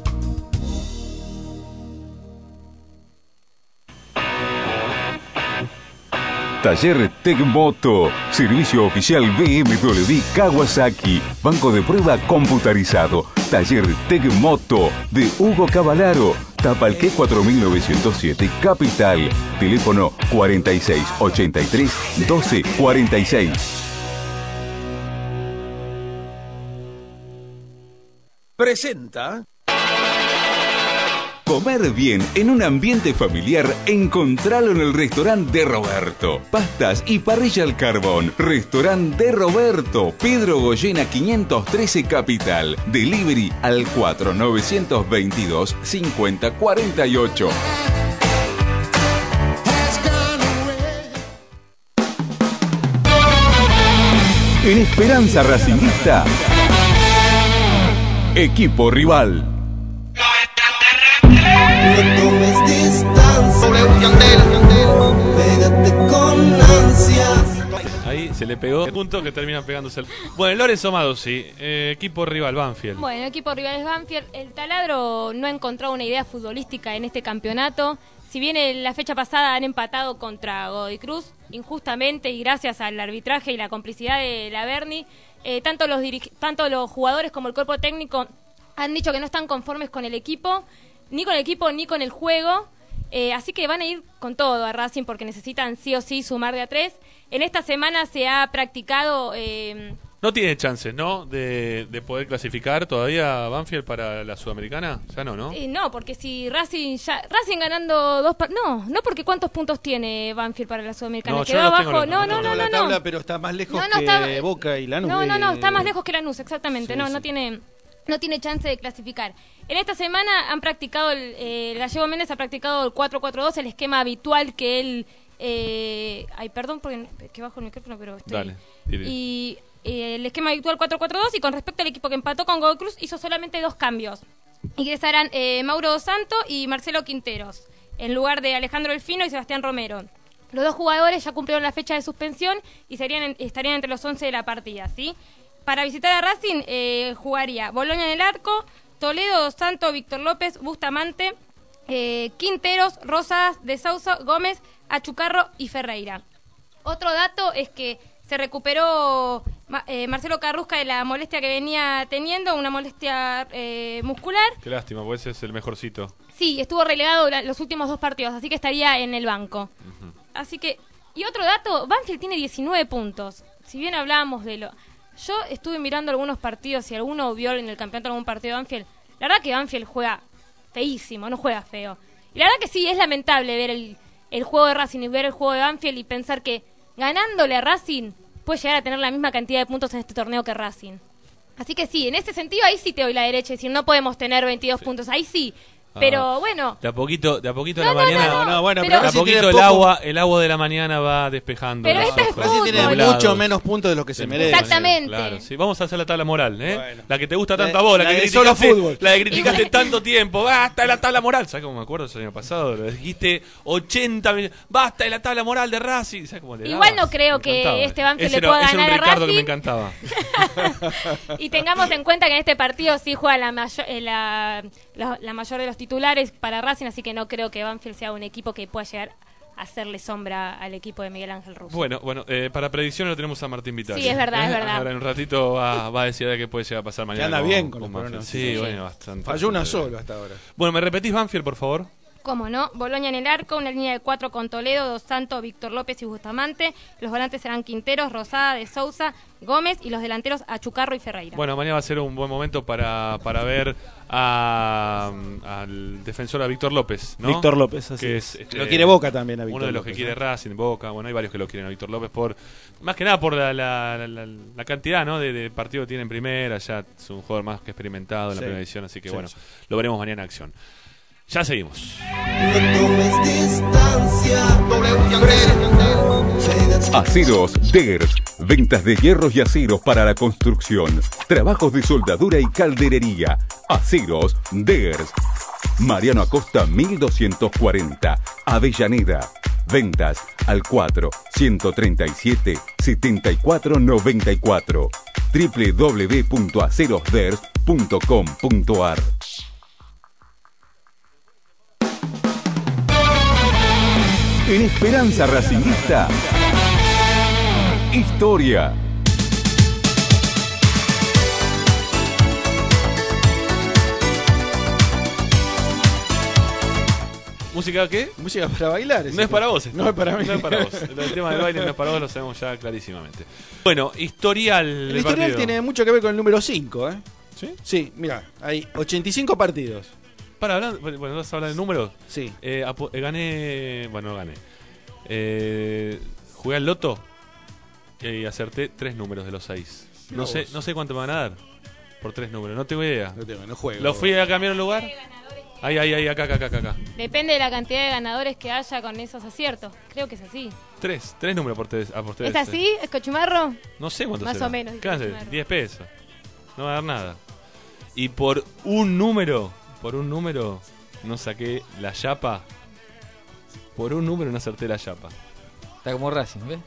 Taller Tecmoto, servicio oficial BMW Kawasaki, banco de prueba computarizado. Taller Tecmoto de Hugo Cavalaro, Tapalqué 4907, Capital. Teléfono 4683 1246. presenta... Comer bien en un ambiente familiar, encontralo en el restaurante de Roberto. Pastas y parrilla al carbón. Restaurante de Roberto, Pedro Goyena 513 Capital. Delivery al 4922-5048. En Esperanza Racinguista, equipo rival. No tomes distancia, pégate con ansias. Ahí se le pegó. Punto que termina pegándose. Bueno, Lorenzo Maduzzi, equipo rival, Banfield. Bueno, equipo rival es Banfield. El taladro no ha encontrado una idea futbolística en este campeonato. Si bien en la fecha pasada han empatado contra Godoy Cruz, injustamente y gracias al arbitraje y la complicidad de la Berni, tanto los jugadores como el cuerpo técnico han dicho que no están conformes con el equipo, ni con el juego, así que van a ir con todo a Racing porque necesitan sí o sí sumar de a 3. En esta semana se ha practicado... No tiene chances, ¿no? De poder clasificar todavía Banfield para la Sudamericana. Ya no, ¿no? No, porque si Racing ganando no porque ¿cuántos puntos tiene Banfield para la Sudamericana? No, Quedó yo no abajo. tengo No, la tabla, pero está más lejos que Boca y Lanús. No, está más lejos que Lanús, exactamente. Sí, no tiene chance de clasificar. En esta semana han practicado el Gallego Méndez ha practicado el 4-4-2, el esquema habitual que él perdón porque que bajo el micrófono, pero estoy. Dale. Y el esquema habitual 4-4-2, y con respecto al equipo que empató con Godoy Cruz hizo solamente 2 cambios. Ingresarán Mauro Dos Santos y Marcelo Quinteros en lugar de Alejandro Delfino y Sebastián Romero. Los 2 jugadores ya cumplieron la fecha de suspensión y estarían entre los 11 de la partida, ¿sí? Para visitar a Racing jugaría Boloña en el arco, Toledo, Dos Santos, Víctor López, Bustamante, Quinteros, Rosas, De Sousa, Gómez, Achucarro y Ferreira. Otro dato es que se recuperó Marcelo Carrusca de la molestia que venía teniendo, una molestia muscular. Qué lástima, pues es el mejorcito. Sí, estuvo relegado los últimos 2 partidos, así que estaría en el banco. Así que, y otro dato, Banfield tiene 19 puntos. Si bien hablábamos de lo... Yo estuve mirando algunos partidos, si alguno vio en el campeonato algún partido de Banfield, la verdad que Banfield juega feísimo, no juega feo. Y la verdad que sí, es lamentable ver el juego de Racing y ver el juego de Banfield y pensar que ganándole a Racing puede llegar a tener la misma cantidad de puntos en este torneo que Racing. Así que sí, en ese sentido ahí sí te doy la derecha, es decir, no podemos tener 22 puntos, ahí sí. Pero bueno, de a poquito la mañana. Bueno, de a poquito el agua de la mañana va despejando. Pero este es Racing tiene mucho menos puntos de los que se merece. Exactamente. Claro, sí. Vamos a hacer la tabla moral, ¿eh? Bueno. La que te gusta tanto a vos, la que criticaste tanto tiempo. Basta de la tabla moral. ¿Sabes cómo me acuerdo el año pasado? Lo dijiste 80 millones. Basta de la tabla moral de Racing. ¿Sabes cómo le igual no creo que este Banfield le pueda ganar a Racing. Ricardo que me encantaba. Y tengamos en cuenta que en este partido sí juega la mayor de los titulares para Racing, así que no creo que Banfield sea un equipo que pueda llegar a hacerle sombra al equipo de Miguel Ángel Russo. Bueno, para predicciones lo tenemos a Martín Vitali. Sí, es verdad. Ahora en un ratito va a decir qué puede llegar a pasar mañana. Que anda bien con los Banfield. Sí, bueno, bastante. Falló una sola hasta ahora. Bueno, ¿me repetís Banfield, por favor? Cómo no, Boloña en el arco, una línea de 4 con Toledo, Dos Santos, Víctor López y Bustamante. Los volantes serán Quinteros, Rosada, De Sousa, Gómez y los delanteros Achucarro y Ferreira. Bueno, mañana va a ser un buen momento para ver al defensor, a Víctor López, ¿no? Víctor López, así que es. Lo quiere Boca también a Víctor uno de los López, que quiere Racing, Boca, bueno, hay varios que lo quieren a Víctor López más que nada por la cantidad, ¿no? de partidos que tiene en primera, ya es un jugador más que experimentado en la primera edición, así que bueno, lo veremos mañana en acción. Ya seguimos. Aceros Degers. Ventas de hierros y aceros para la construcción. Trabajos de soldadura y calderería. Aceros Degers. Mariano Acosta 1240. Avellaneda. Ventas al 4-137-7494. www.acerosders.com.ar. En Esperanza Racinguista, historia. ¿Música qué? Música para bailar. No es para vos. No es para mí. No es para vos. El tema del baile no es para vos, lo sabemos ya clarísimamente. Bueno, historial. El historial tiene mucho que ver con el número 5, ¿eh? ¿Sí? Sí, mira, hay 85 partidos. Para hablar, bueno, ¿vas a hablar de números? Sí. Gané, bueno, no gané. Jugué al loto y acerté 3 números de los 6. No sé cuánto me van a dar por 3 números, no tengo idea. No juego. ¿Lo fui a cambiar un lugar? Ahí, acá. Depende de la cantidad de ganadores que haya con esos aciertos. Creo que es así. 3 números por 3. ¿Es así? ¿Es cochumarro? No sé cuánto Más será. o menos. ¿Qué hace? 10 pesos. No va a dar nada. Y por un número no saqué la chapa. Por un número no acerté la chapa. Está como Racing, ¿ves?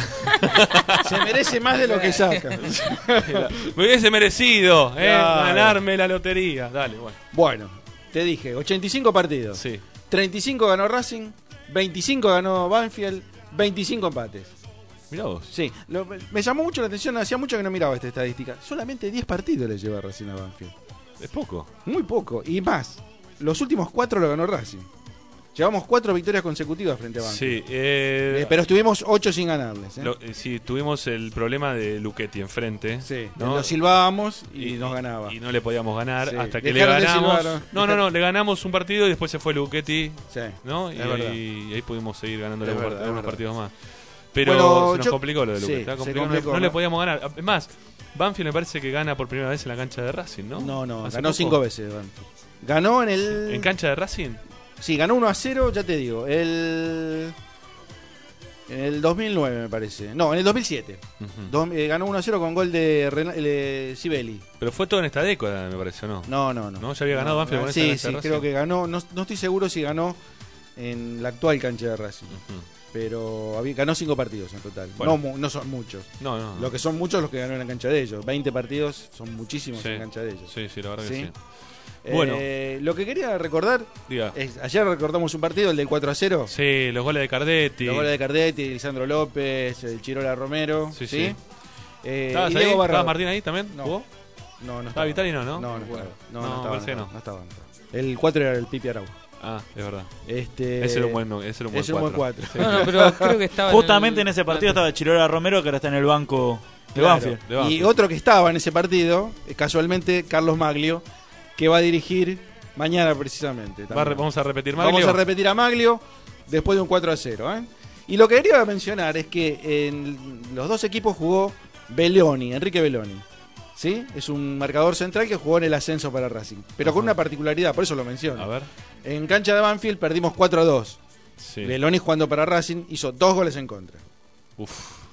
Se merece más de lo que saca. Me hubiese merecido Claro. ganarme la lotería. Dale, bueno. Bueno, te dije, 85 partidos. Sí. 35 ganó Racing, 25 ganó Banfield, 25 empates. Mirá vos. Sí, me llamó mucho la atención, hacía mucho que no miraba esta estadística. Solamente 10 partidos le lleva Racing a Banfield. Es poco. Muy poco. Y más, los últimos 4 lo ganó Racing. Llevamos 4 victorias consecutivas frente a Banfield. Sí, pero estuvimos 8 sin ganarles. Sí, tuvimos el problema de Luchetti enfrente. Sí, ¿no? lo silbábamos y nos ganaba. Y no le podíamos ganar Sí. hasta que Dejaron le de ganamos. silbar, No, le ganamos un partido y después se fue Luchetti. Sí, ¿no? Y es verdad. ahí pudimos seguir ganando Es algunos verdad, es verdad. partidos más. Pero Bueno, se nos complicó lo de Luchetti. sí, Estaba se complicado, complicó, no ¿no? le podíamos ganar. Es más, Banfield me parece que gana por primera vez en la cancha de Racing, ¿no? No, ¿Hace ganó poco? 5 veces Banfield. Ganó en el... ¿En cancha de Racing? Sí, ganó 1-0, ya te digo. En el 2009 me parece. No, en el 2007. Ganó 1-0 con gol de Sibeli. Pero fue todo en esta década, me parece, ¿no? No. ¿No? ¿Ya había ganado Banfield con esa Sí, cancha de Racing? creo que ganó. No estoy seguro si ganó en la actual cancha de Racing. Pero ganó 5 partidos en total. Bueno. No son muchos. No. Lo que son muchos los que ganó en la cancha de ellos. 20 partidos son muchísimos Sí. en la cancha de ellos. Sí, la verdad que sí. Bueno, lo que quería recordar Diga. es, ayer recordamos un partido, el del 4-0. Sí, los goles de Cardetti. Los goles de Cardetti, Lisandro López, el Chirola Romero. Sí. y ¿Estabas ahí? Diego Barrado. ¿Estaba Martín ahí también? No. ¿Jugó? No ¿Estaba Vitali? No. No parece que no. estaba. El 4 era el Pipi Arau. Ah, es verdad. Ese Ese era un buen 4. Sí. No, pero creo que estaba Justamente en ese partido estaba Chirola Romero, que ahora está en el banco de Banfield. Y otro que estaba en ese partido, casualmente, Carlos Maglio, que va a dirigir mañana precisamente. Vamos a repetir Maglio. Vamos a repetir a Maglio después de un 4-0. Y lo que quería mencionar es que en los dos equipos jugó Enrique Belloni. ¿Sí? Es un marcador central que jugó en el ascenso para Racing. Pero con una particularidad, por eso lo menciono. A ver. En cancha de Banfield perdimos 4-2. Sí. Belloni jugando para Racing hizo 2 goles en contra. Uf.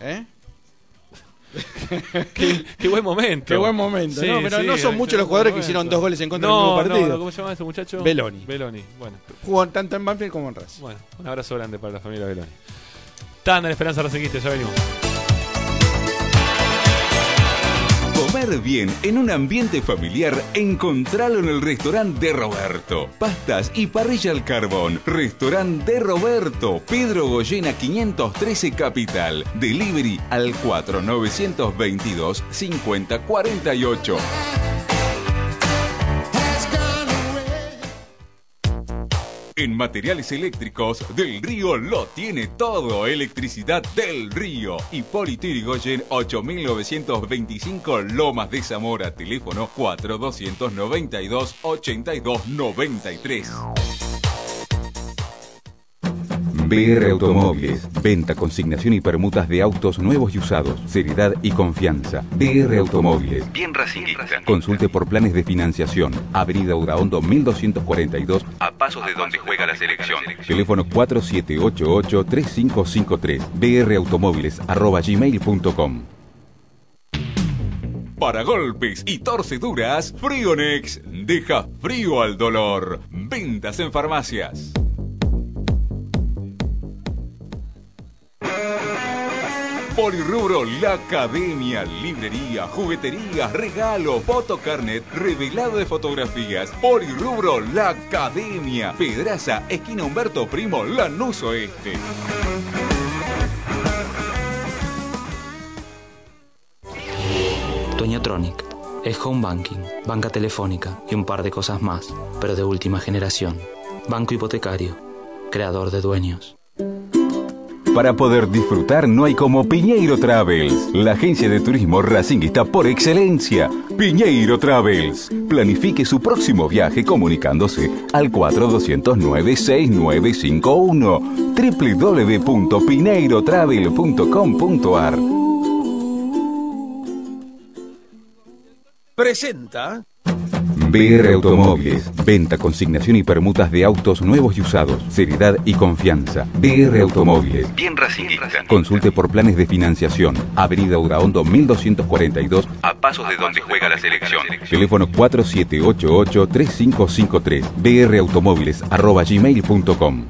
Qué buen momento. Qué buen momento, Sí, ¿no? Pero sí, no son muchos los jugadores que momento. hicieron 2 goles en contra en el mismo partido. ¿Cómo se llama ese muchacho? Belloni. Bueno. Jugó tanto en Banfield como en Racing. Bueno, un abrazo grande para la familia Belloni. Tanda de Esperanza Racinguista, ya venimos. Comer bien en un ambiente familiar, encontralo en el restaurante de Roberto. Pastas y parrilla al carbón. Restaurante de Roberto. Pedro Goyena 513 Capital. Delivery al 4922-5048. En Materiales Eléctricos, Del Río lo tiene todo. Electricidad Del Río. Hipólito Yrigoyen 8925 Lomas de Zamora. Teléfono 4292-8293. BR Automóviles. Venta, consignación y permutas de autos nuevos y usados. Seriedad y confianza. BR Automóviles. Bien racinguista. Consulte por planes de financiación. Avenida Udaondo 1242. A pasos de donde juega la selección. Teléfono 4788-3553. brautomóviles@gmail.com. Para golpes y torceduras, Frionex. Deja frío al dolor. Ventas en farmacias. Polirrubro, la academia, librería, juguetería, regalo, fotocarnet, revelado de fotografías. Polirrubro, la academia. Pedraza, esquina Humberto Primo, Lanús Oeste. Dueñotronic. Es home banking, banca telefónica y un par de cosas más, pero de última generación. Banco hipotecario, creador de dueños. Para poder disfrutar no hay como Piñeiro Travels, la agencia de turismo racinguista por excelencia. Piñeiro Travels. Planifique su próximo viaje comunicándose al 4209-6951 www.pineirotravel.com.ar. Presenta BR Automóviles. Venta, consignación y permutas de autos nuevos y usados. Seriedad y confianza. BR Automóviles. Bien racinguista. Consulte por planes de financiación. Avenida Udaondo 1242, a pasos de donde juega la selección. Teléfono 4788-3553. brautomóviles@gmail.com.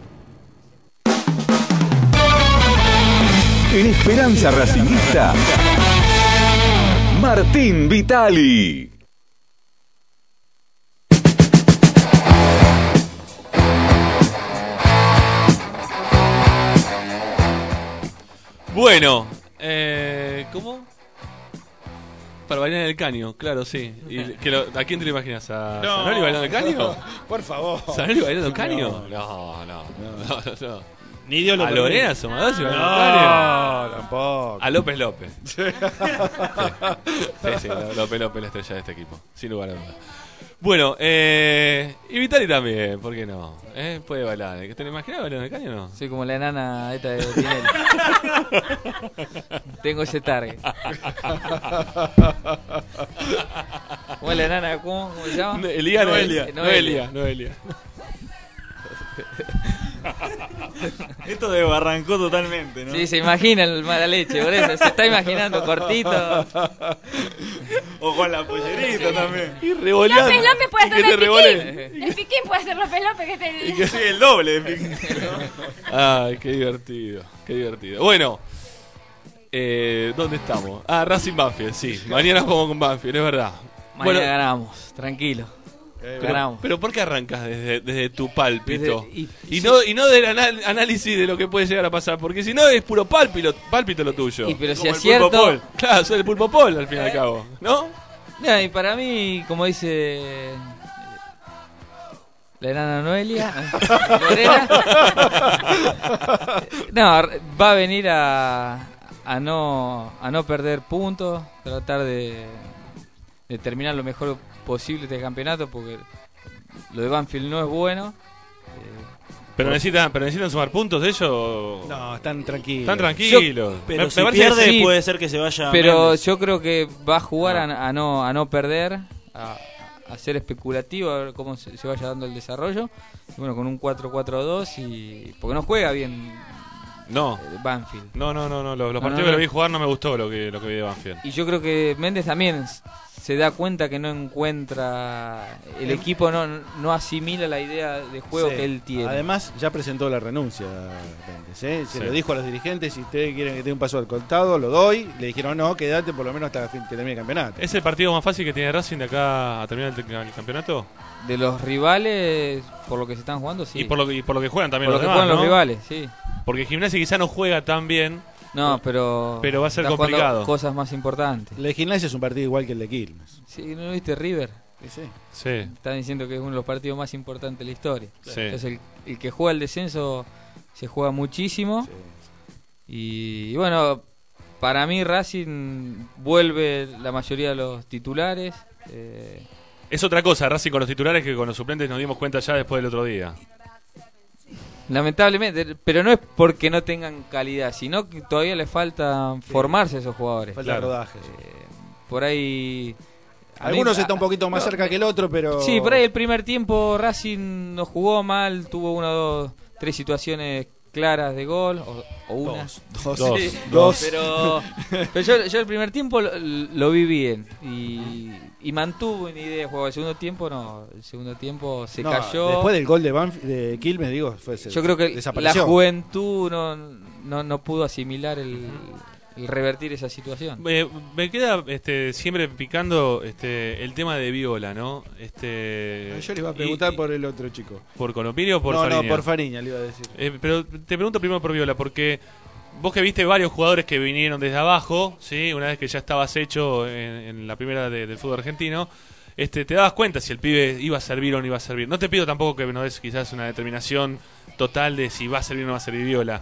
En Esperanza Racinguista, Martín Vitali. Bueno, ¿cómo? Para bailar en el caño, claro, sí. ¿A quién te lo imaginas? ¿A Zanoli bailando el caño? Por favor. ¿Zanoli bailando el caño? No. Ni Dios lo ¿A Lorena Somadossi bailando el caño? No, tampoco. A López López. Sí, López López la estrella de este equipo, sin lugar a dudas. Bueno, y Vitali también, ¿por qué no? Puede bailar. ¿Te lo imaginas bailando en el caño o no? Soy como la enana esta de Tinelli. Tengo ese target. ¿Cómo es la enana? ¿Cómo se llama? Noelia. Esto arrancó totalmente, ¿no? Sí, se imagina el mala leche, por eso se está imaginando cortito. O con la pollerita también. Y revoleando. López puede hacer el revole. piquín. El piquín puede hacer López, que es el... Y que sí, el doble de piquín. Ay, qué divertido. Bueno, ¿dónde estamos? Racing Banfield, sí. Mañana jugamos con Banfield, es verdad. Mañana ganamos, tranquilo. Ganamos. Pero ¿por qué arrancas desde tu pálpito? Y no del análisis de lo que puede llegar a pasar, porque si no es puro pálpito lo tuyo. Pero si como acierto... el Pulpo Paul. Claro, soy el Pulpo Paul al fin y al cabo, ¿no? No, y para mí, como dice la enana Noelia, Lorena, no, va a venir a no perder puntos, tratar de terminar lo mejor posible este campeonato, porque lo de Banfield no es bueno. Pero necesitan sumar puntos ellos. No, están tranquilos. Están tranquilos. Pero si pierde sí, puede ser que se vaya. Pero Méndez. yo creo que va a jugar a no perder, a ser especulativo, a ver cómo se vaya dando el desarrollo. Y bueno, con un 4-4-2 y porque no juega bien. No. Banfield. No. Los partidos que lo vi jugar no me gustó lo que vi de Banfield. Y yo creo que Méndez también se da cuenta que no encuentra el equipo, no asimila la idea de juego que él tiene. Además ya presentó la renuncia Méndez, Se lo dijo a los dirigentes: si ustedes quieren que tenga un paso al contado, lo doy. Le dijeron: no, quédate por lo menos hasta que termine el campeonato. ¿Es el partido más fácil que tiene Racing de acá a terminar el campeonato? De los rivales, por lo que se están jugando, sí. Y por lo que juegan también por los lo que demás, juegan ¿no? los rivales, sí. Porque Gimnasia quizá no juega tan bien. No, pero va a ser complicado. Cosas más importantes. El de Gimnasia es un partido igual que el de Quilmes. Sí, ¿no viste River? Sí. Están diciendo que es uno de los partidos más importantes de la historia. Sí. Entonces el que juega el descenso se juega muchísimo. Sí. Y bueno, para mí Racing vuelve la mayoría de los titulares. Es otra cosa Racing con los titulares que con los suplentes nos dimos cuenta ya después del otro día. Lamentablemente, pero no es porque no tengan calidad, sino que todavía le falta formarse a esos jugadores. Falta rodaje. Por ahí... Algunos está un poquito más cerca que el otro, pero... Sí, por ahí el primer tiempo Racing no jugó mal, tuvo 1, 2, 3 situaciones claras de gol, o una. Dos. Pero yo el primer tiempo lo vi bien y mantuvo una idea de juego. El segundo tiempo no, el segundo tiempo se cayó. Después del gol de Quilmes, digo, yo creo que la juventud no pudo asimilar el revertir esa situación. Me queda siempre picando el tema de Viola, ¿no? Yo le iba a preguntar por el otro chico. ¿Por Conopini o por Fariña? No, por Fariña le iba a decir. Pero te pregunto primero por Viola, porque vos que viste varios jugadores que vinieron desde abajo, ¿sí? Una vez que ya estabas hecho en la primera del fútbol argentino, te dabas cuenta si el pibe iba a servir o no iba a servir. No te pido tampoco que no des quizás una determinación total de si va a servir o no va a servir Viola.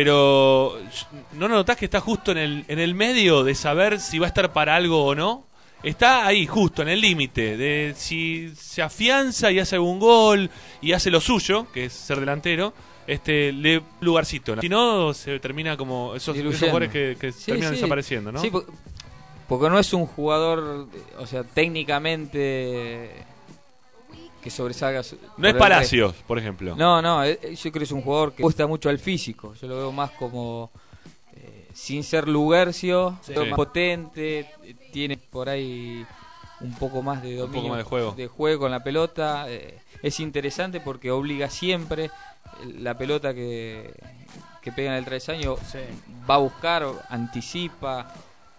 Pero ¿no notás que está justo en el medio de saber si va a estar para algo o no? está ahí, justo en el límite de si se afianza y hace algún gol y hace lo suyo, que es ser delantero, le lugarcito, ¿no? Si no, se termina como esos jugadores que terminan desapareciendo, ¿no? Sí, porque no es un jugador, o sea, técnicamente que sobresalga. No es Palacios, por ejemplo. No, yo creo que es un jugador que gusta mucho al físico. Yo lo veo más como, sin ser Lugercio, más potente, tiene por ahí un poco más de dominio, un poco más de juego con la pelota. Es interesante porque obliga siempre la pelota que pega en el travesaño, va a buscar, anticipa,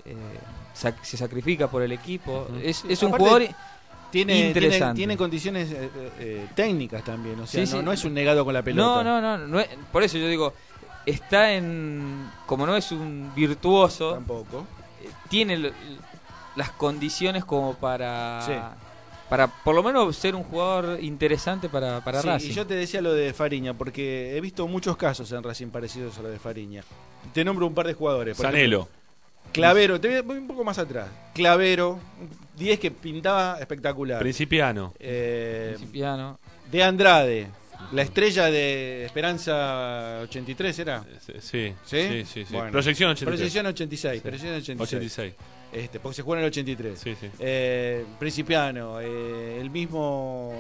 se sacrifica por el equipo. Es un jugador interesante. Tiene condiciones técnicas también, o sea, no es un negado con la pelota. No es, por eso yo digo, está como no es un virtuoso, tampoco tiene las condiciones como para por lo menos ser un jugador interesante para Racing. Y yo te decía lo de Fariña, porque he visto muchos casos en Racing parecidos a lo de Fariña. Te nombro un par de jugadores. Sanelo. Clavero, te voy un poco más atrás. Clavero, 10 que pintaba espectacular. Principiano. De Andrade, la estrella de Esperanza 83, ¿era? Sí. Bueno, Proyección 83. Proyección 86. Proyección 86. Porque se juega en el 83. Sí. Principiano, el mismo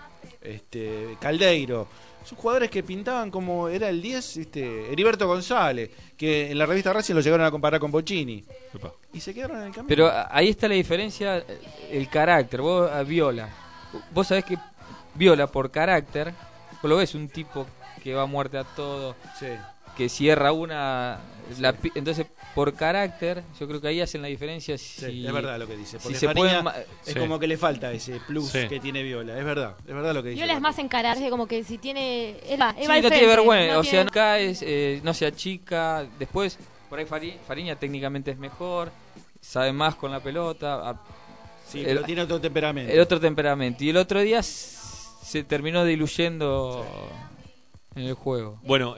Caldeiro. Son jugadores que pintaban como era el 10, Heriberto González, que en la revista Racing lo llegaron a comparar con Bocchini. Y se quedaron en el camino. Pero ahí está la diferencia, el carácter. Vos a Viola, vos sabés que Viola por carácter, vos lo ves un tipo que va a muerte a todo, que cierra una, entonces por carácter, yo creo que ahí hacen la diferencia. Es verdad lo que dice. Porque si es como que le falta ese plus que tiene Viola. Es verdad lo que dice. Viola es más encararse, como que si tiene. No tiene vergüenza, o sea, no cae, no se achica. Después, por ahí Fariña técnicamente es mejor, sabe más con la pelota. Pero tiene otro temperamento. Y el otro día se terminó diluyendo en el juego. Bueno,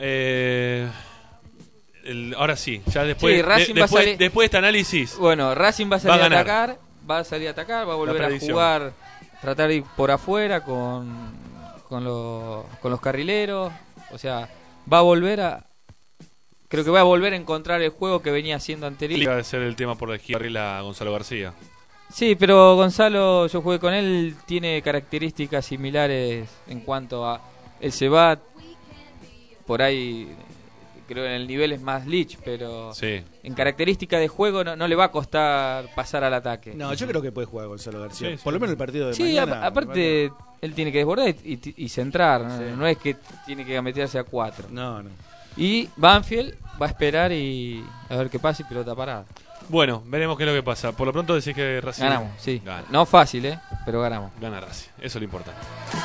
ahora sí, ya después de este análisis. Bueno, Racing va a salir a atacar, va a volver a jugar, tratar de ir por afuera con los carrileros, o sea, creo que va a volver a encontrar el juego que venía haciendo anterior. Va a ser el tema por la izquierda a Gonzalo García. Sí, pero Gonzalo, yo jugué con él, tiene características similares en cuanto a él se va por ahí. Creo que en el nivel es más Lich, pero en característica de juego no le va a costar pasar al ataque. No, yo creo que puede jugar Gonzalo García. Por lo menos el partido de mañana. Aparte, él tiene que desbordar y centrar. No es que tiene que meterse a 4. No. Y Banfield va a esperar y a ver qué pasa y pelota parada. Bueno, veremos qué es lo que pasa. Por lo pronto decís que Racing ganamos, sí. Gana. No fácil, pero ganamos. Gana Racing, eso es lo importante.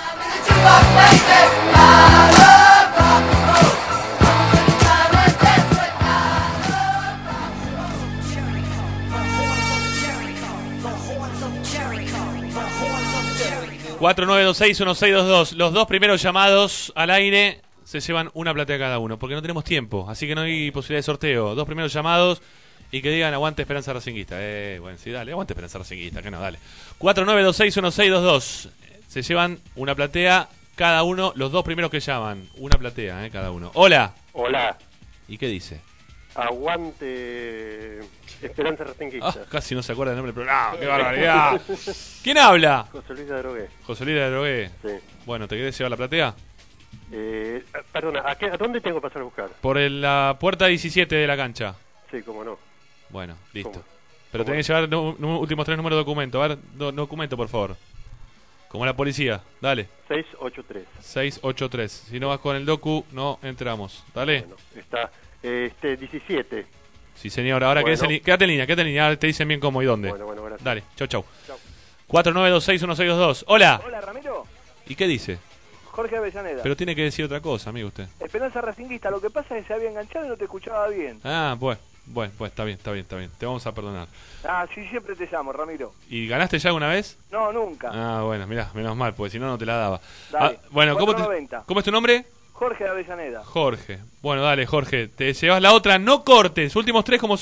...4926-1622... Los dos primeros llamados al aire se llevan una platea cada uno, porque no tenemos tiempo, así que no hay posibilidad de sorteo. Dos primeros llamados y que digan aguante Esperanza Racinguista. Bueno, sí, dale, aguante Esperanza Racinguista, que no, dale. 4926-1622... se llevan una platea cada uno, los dos primeros que llaman. Una platea, cada uno. Hola. Hola. ¿Y qué dice? Aguante Esperanza Racinguista. Casi no se acuerda del nombre del programa. ¡Qué barbaridad! ¿Quién habla? José Luis de Drogué. José Luis de Drogué. Sí. Bueno, ¿te querés llevar la platea? Perdona, ¿a dónde tengo que pasar a buscar? Por la puerta 17 de la cancha. Sí, cómo no. Bueno, listo. ¿Cómo? Pero tenés que llevar últimos 3 números de documento. A ver, documento, por favor. Como la policía, dale. 683. Si no vas con el docu, no entramos. Dale. Bueno, está 17. Sí, señor. Ahora bueno. quédate en línea. Ahora te dicen bien cómo y dónde. Bueno, gracias. Dale, chau. 4926-1622. Hola. Hola, Ramiro. ¿Y qué dice? Jorge Avellaneda. Pero tiene que decir otra cosa, amigo, usted. Esperanza Racinguista, lo que pasa es que se había enganchado y no te escuchaba bien. Ah, bueno, está bien. Te vamos a perdonar. Ah, sí, siempre te llamo, Ramiro. ¿Y ganaste ya alguna vez? No, nunca. Ah, bueno, mirá, menos mal, porque si no te la daba. Dale. Bueno, ¿cómo es tu nombre? Jorge Avellaneda. Jorge. Bueno, dale, Jorge. Te llevas la otra, no cortes. ¿Últimos 3 cómo son?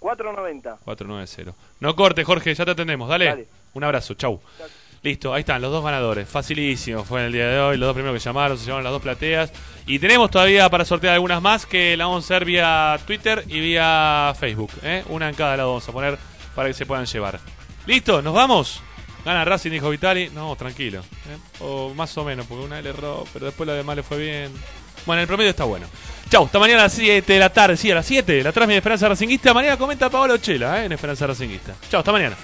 490. 490. No corte, Jorge, ya te atendemos. Dale. Un abrazo, chau. Listo, ahí están los dos ganadores. Facilísimo fue en el día de hoy. Los dos primeros que llamaron, se llamaron las dos plateas. Y tenemos todavía para sortear algunas más que la vamos a hacer vía Twitter y vía Facebook. Una en cada lado vamos a poner para que se puedan llevar. ¿Listo? ¿Nos vamos? Gana Racing, dijo Vitali. No, tranquilo. O más o menos, porque una le erró, pero después lo demás le fue bien. Bueno, el promedio está bueno. Chau, hasta mañana a las 7 de la tarde. Sí, a las 7. La transmisión de Esperanza Racinguista. Mañana comenta Paolo Chela, en Esperanza Racinguista. Chau, hasta mañana.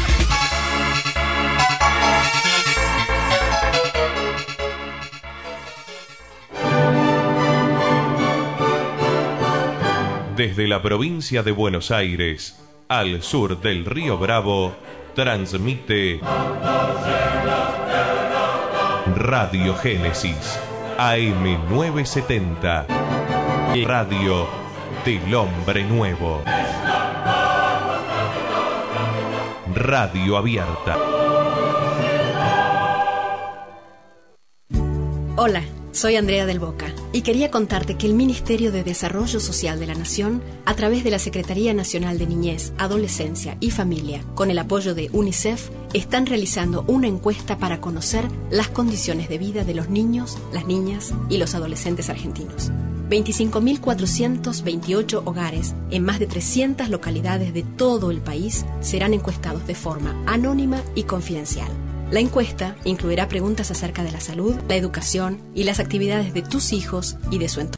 Desde la provincia de Buenos Aires, al sur del río Bravo, transmite Radio Génesis, AM 970, Radio del Hombre Nuevo. Radio abierta. Hola, soy Andrea del Boca y quería contarte que el Ministerio de Desarrollo Social de la Nación, a través de la Secretaría Nacional de Niñez, Adolescencia y Familia, con el apoyo de UNICEF, están realizando una encuesta para conocer las condiciones de vida de los niños, las niñas y los adolescentes argentinos. 25.428 hogares en más de 300 localidades de todo el país serán encuestados de forma anónima y confidencial. La encuesta incluirá preguntas acerca de la salud, la educación y las actividades de tus hijos y de su entorno.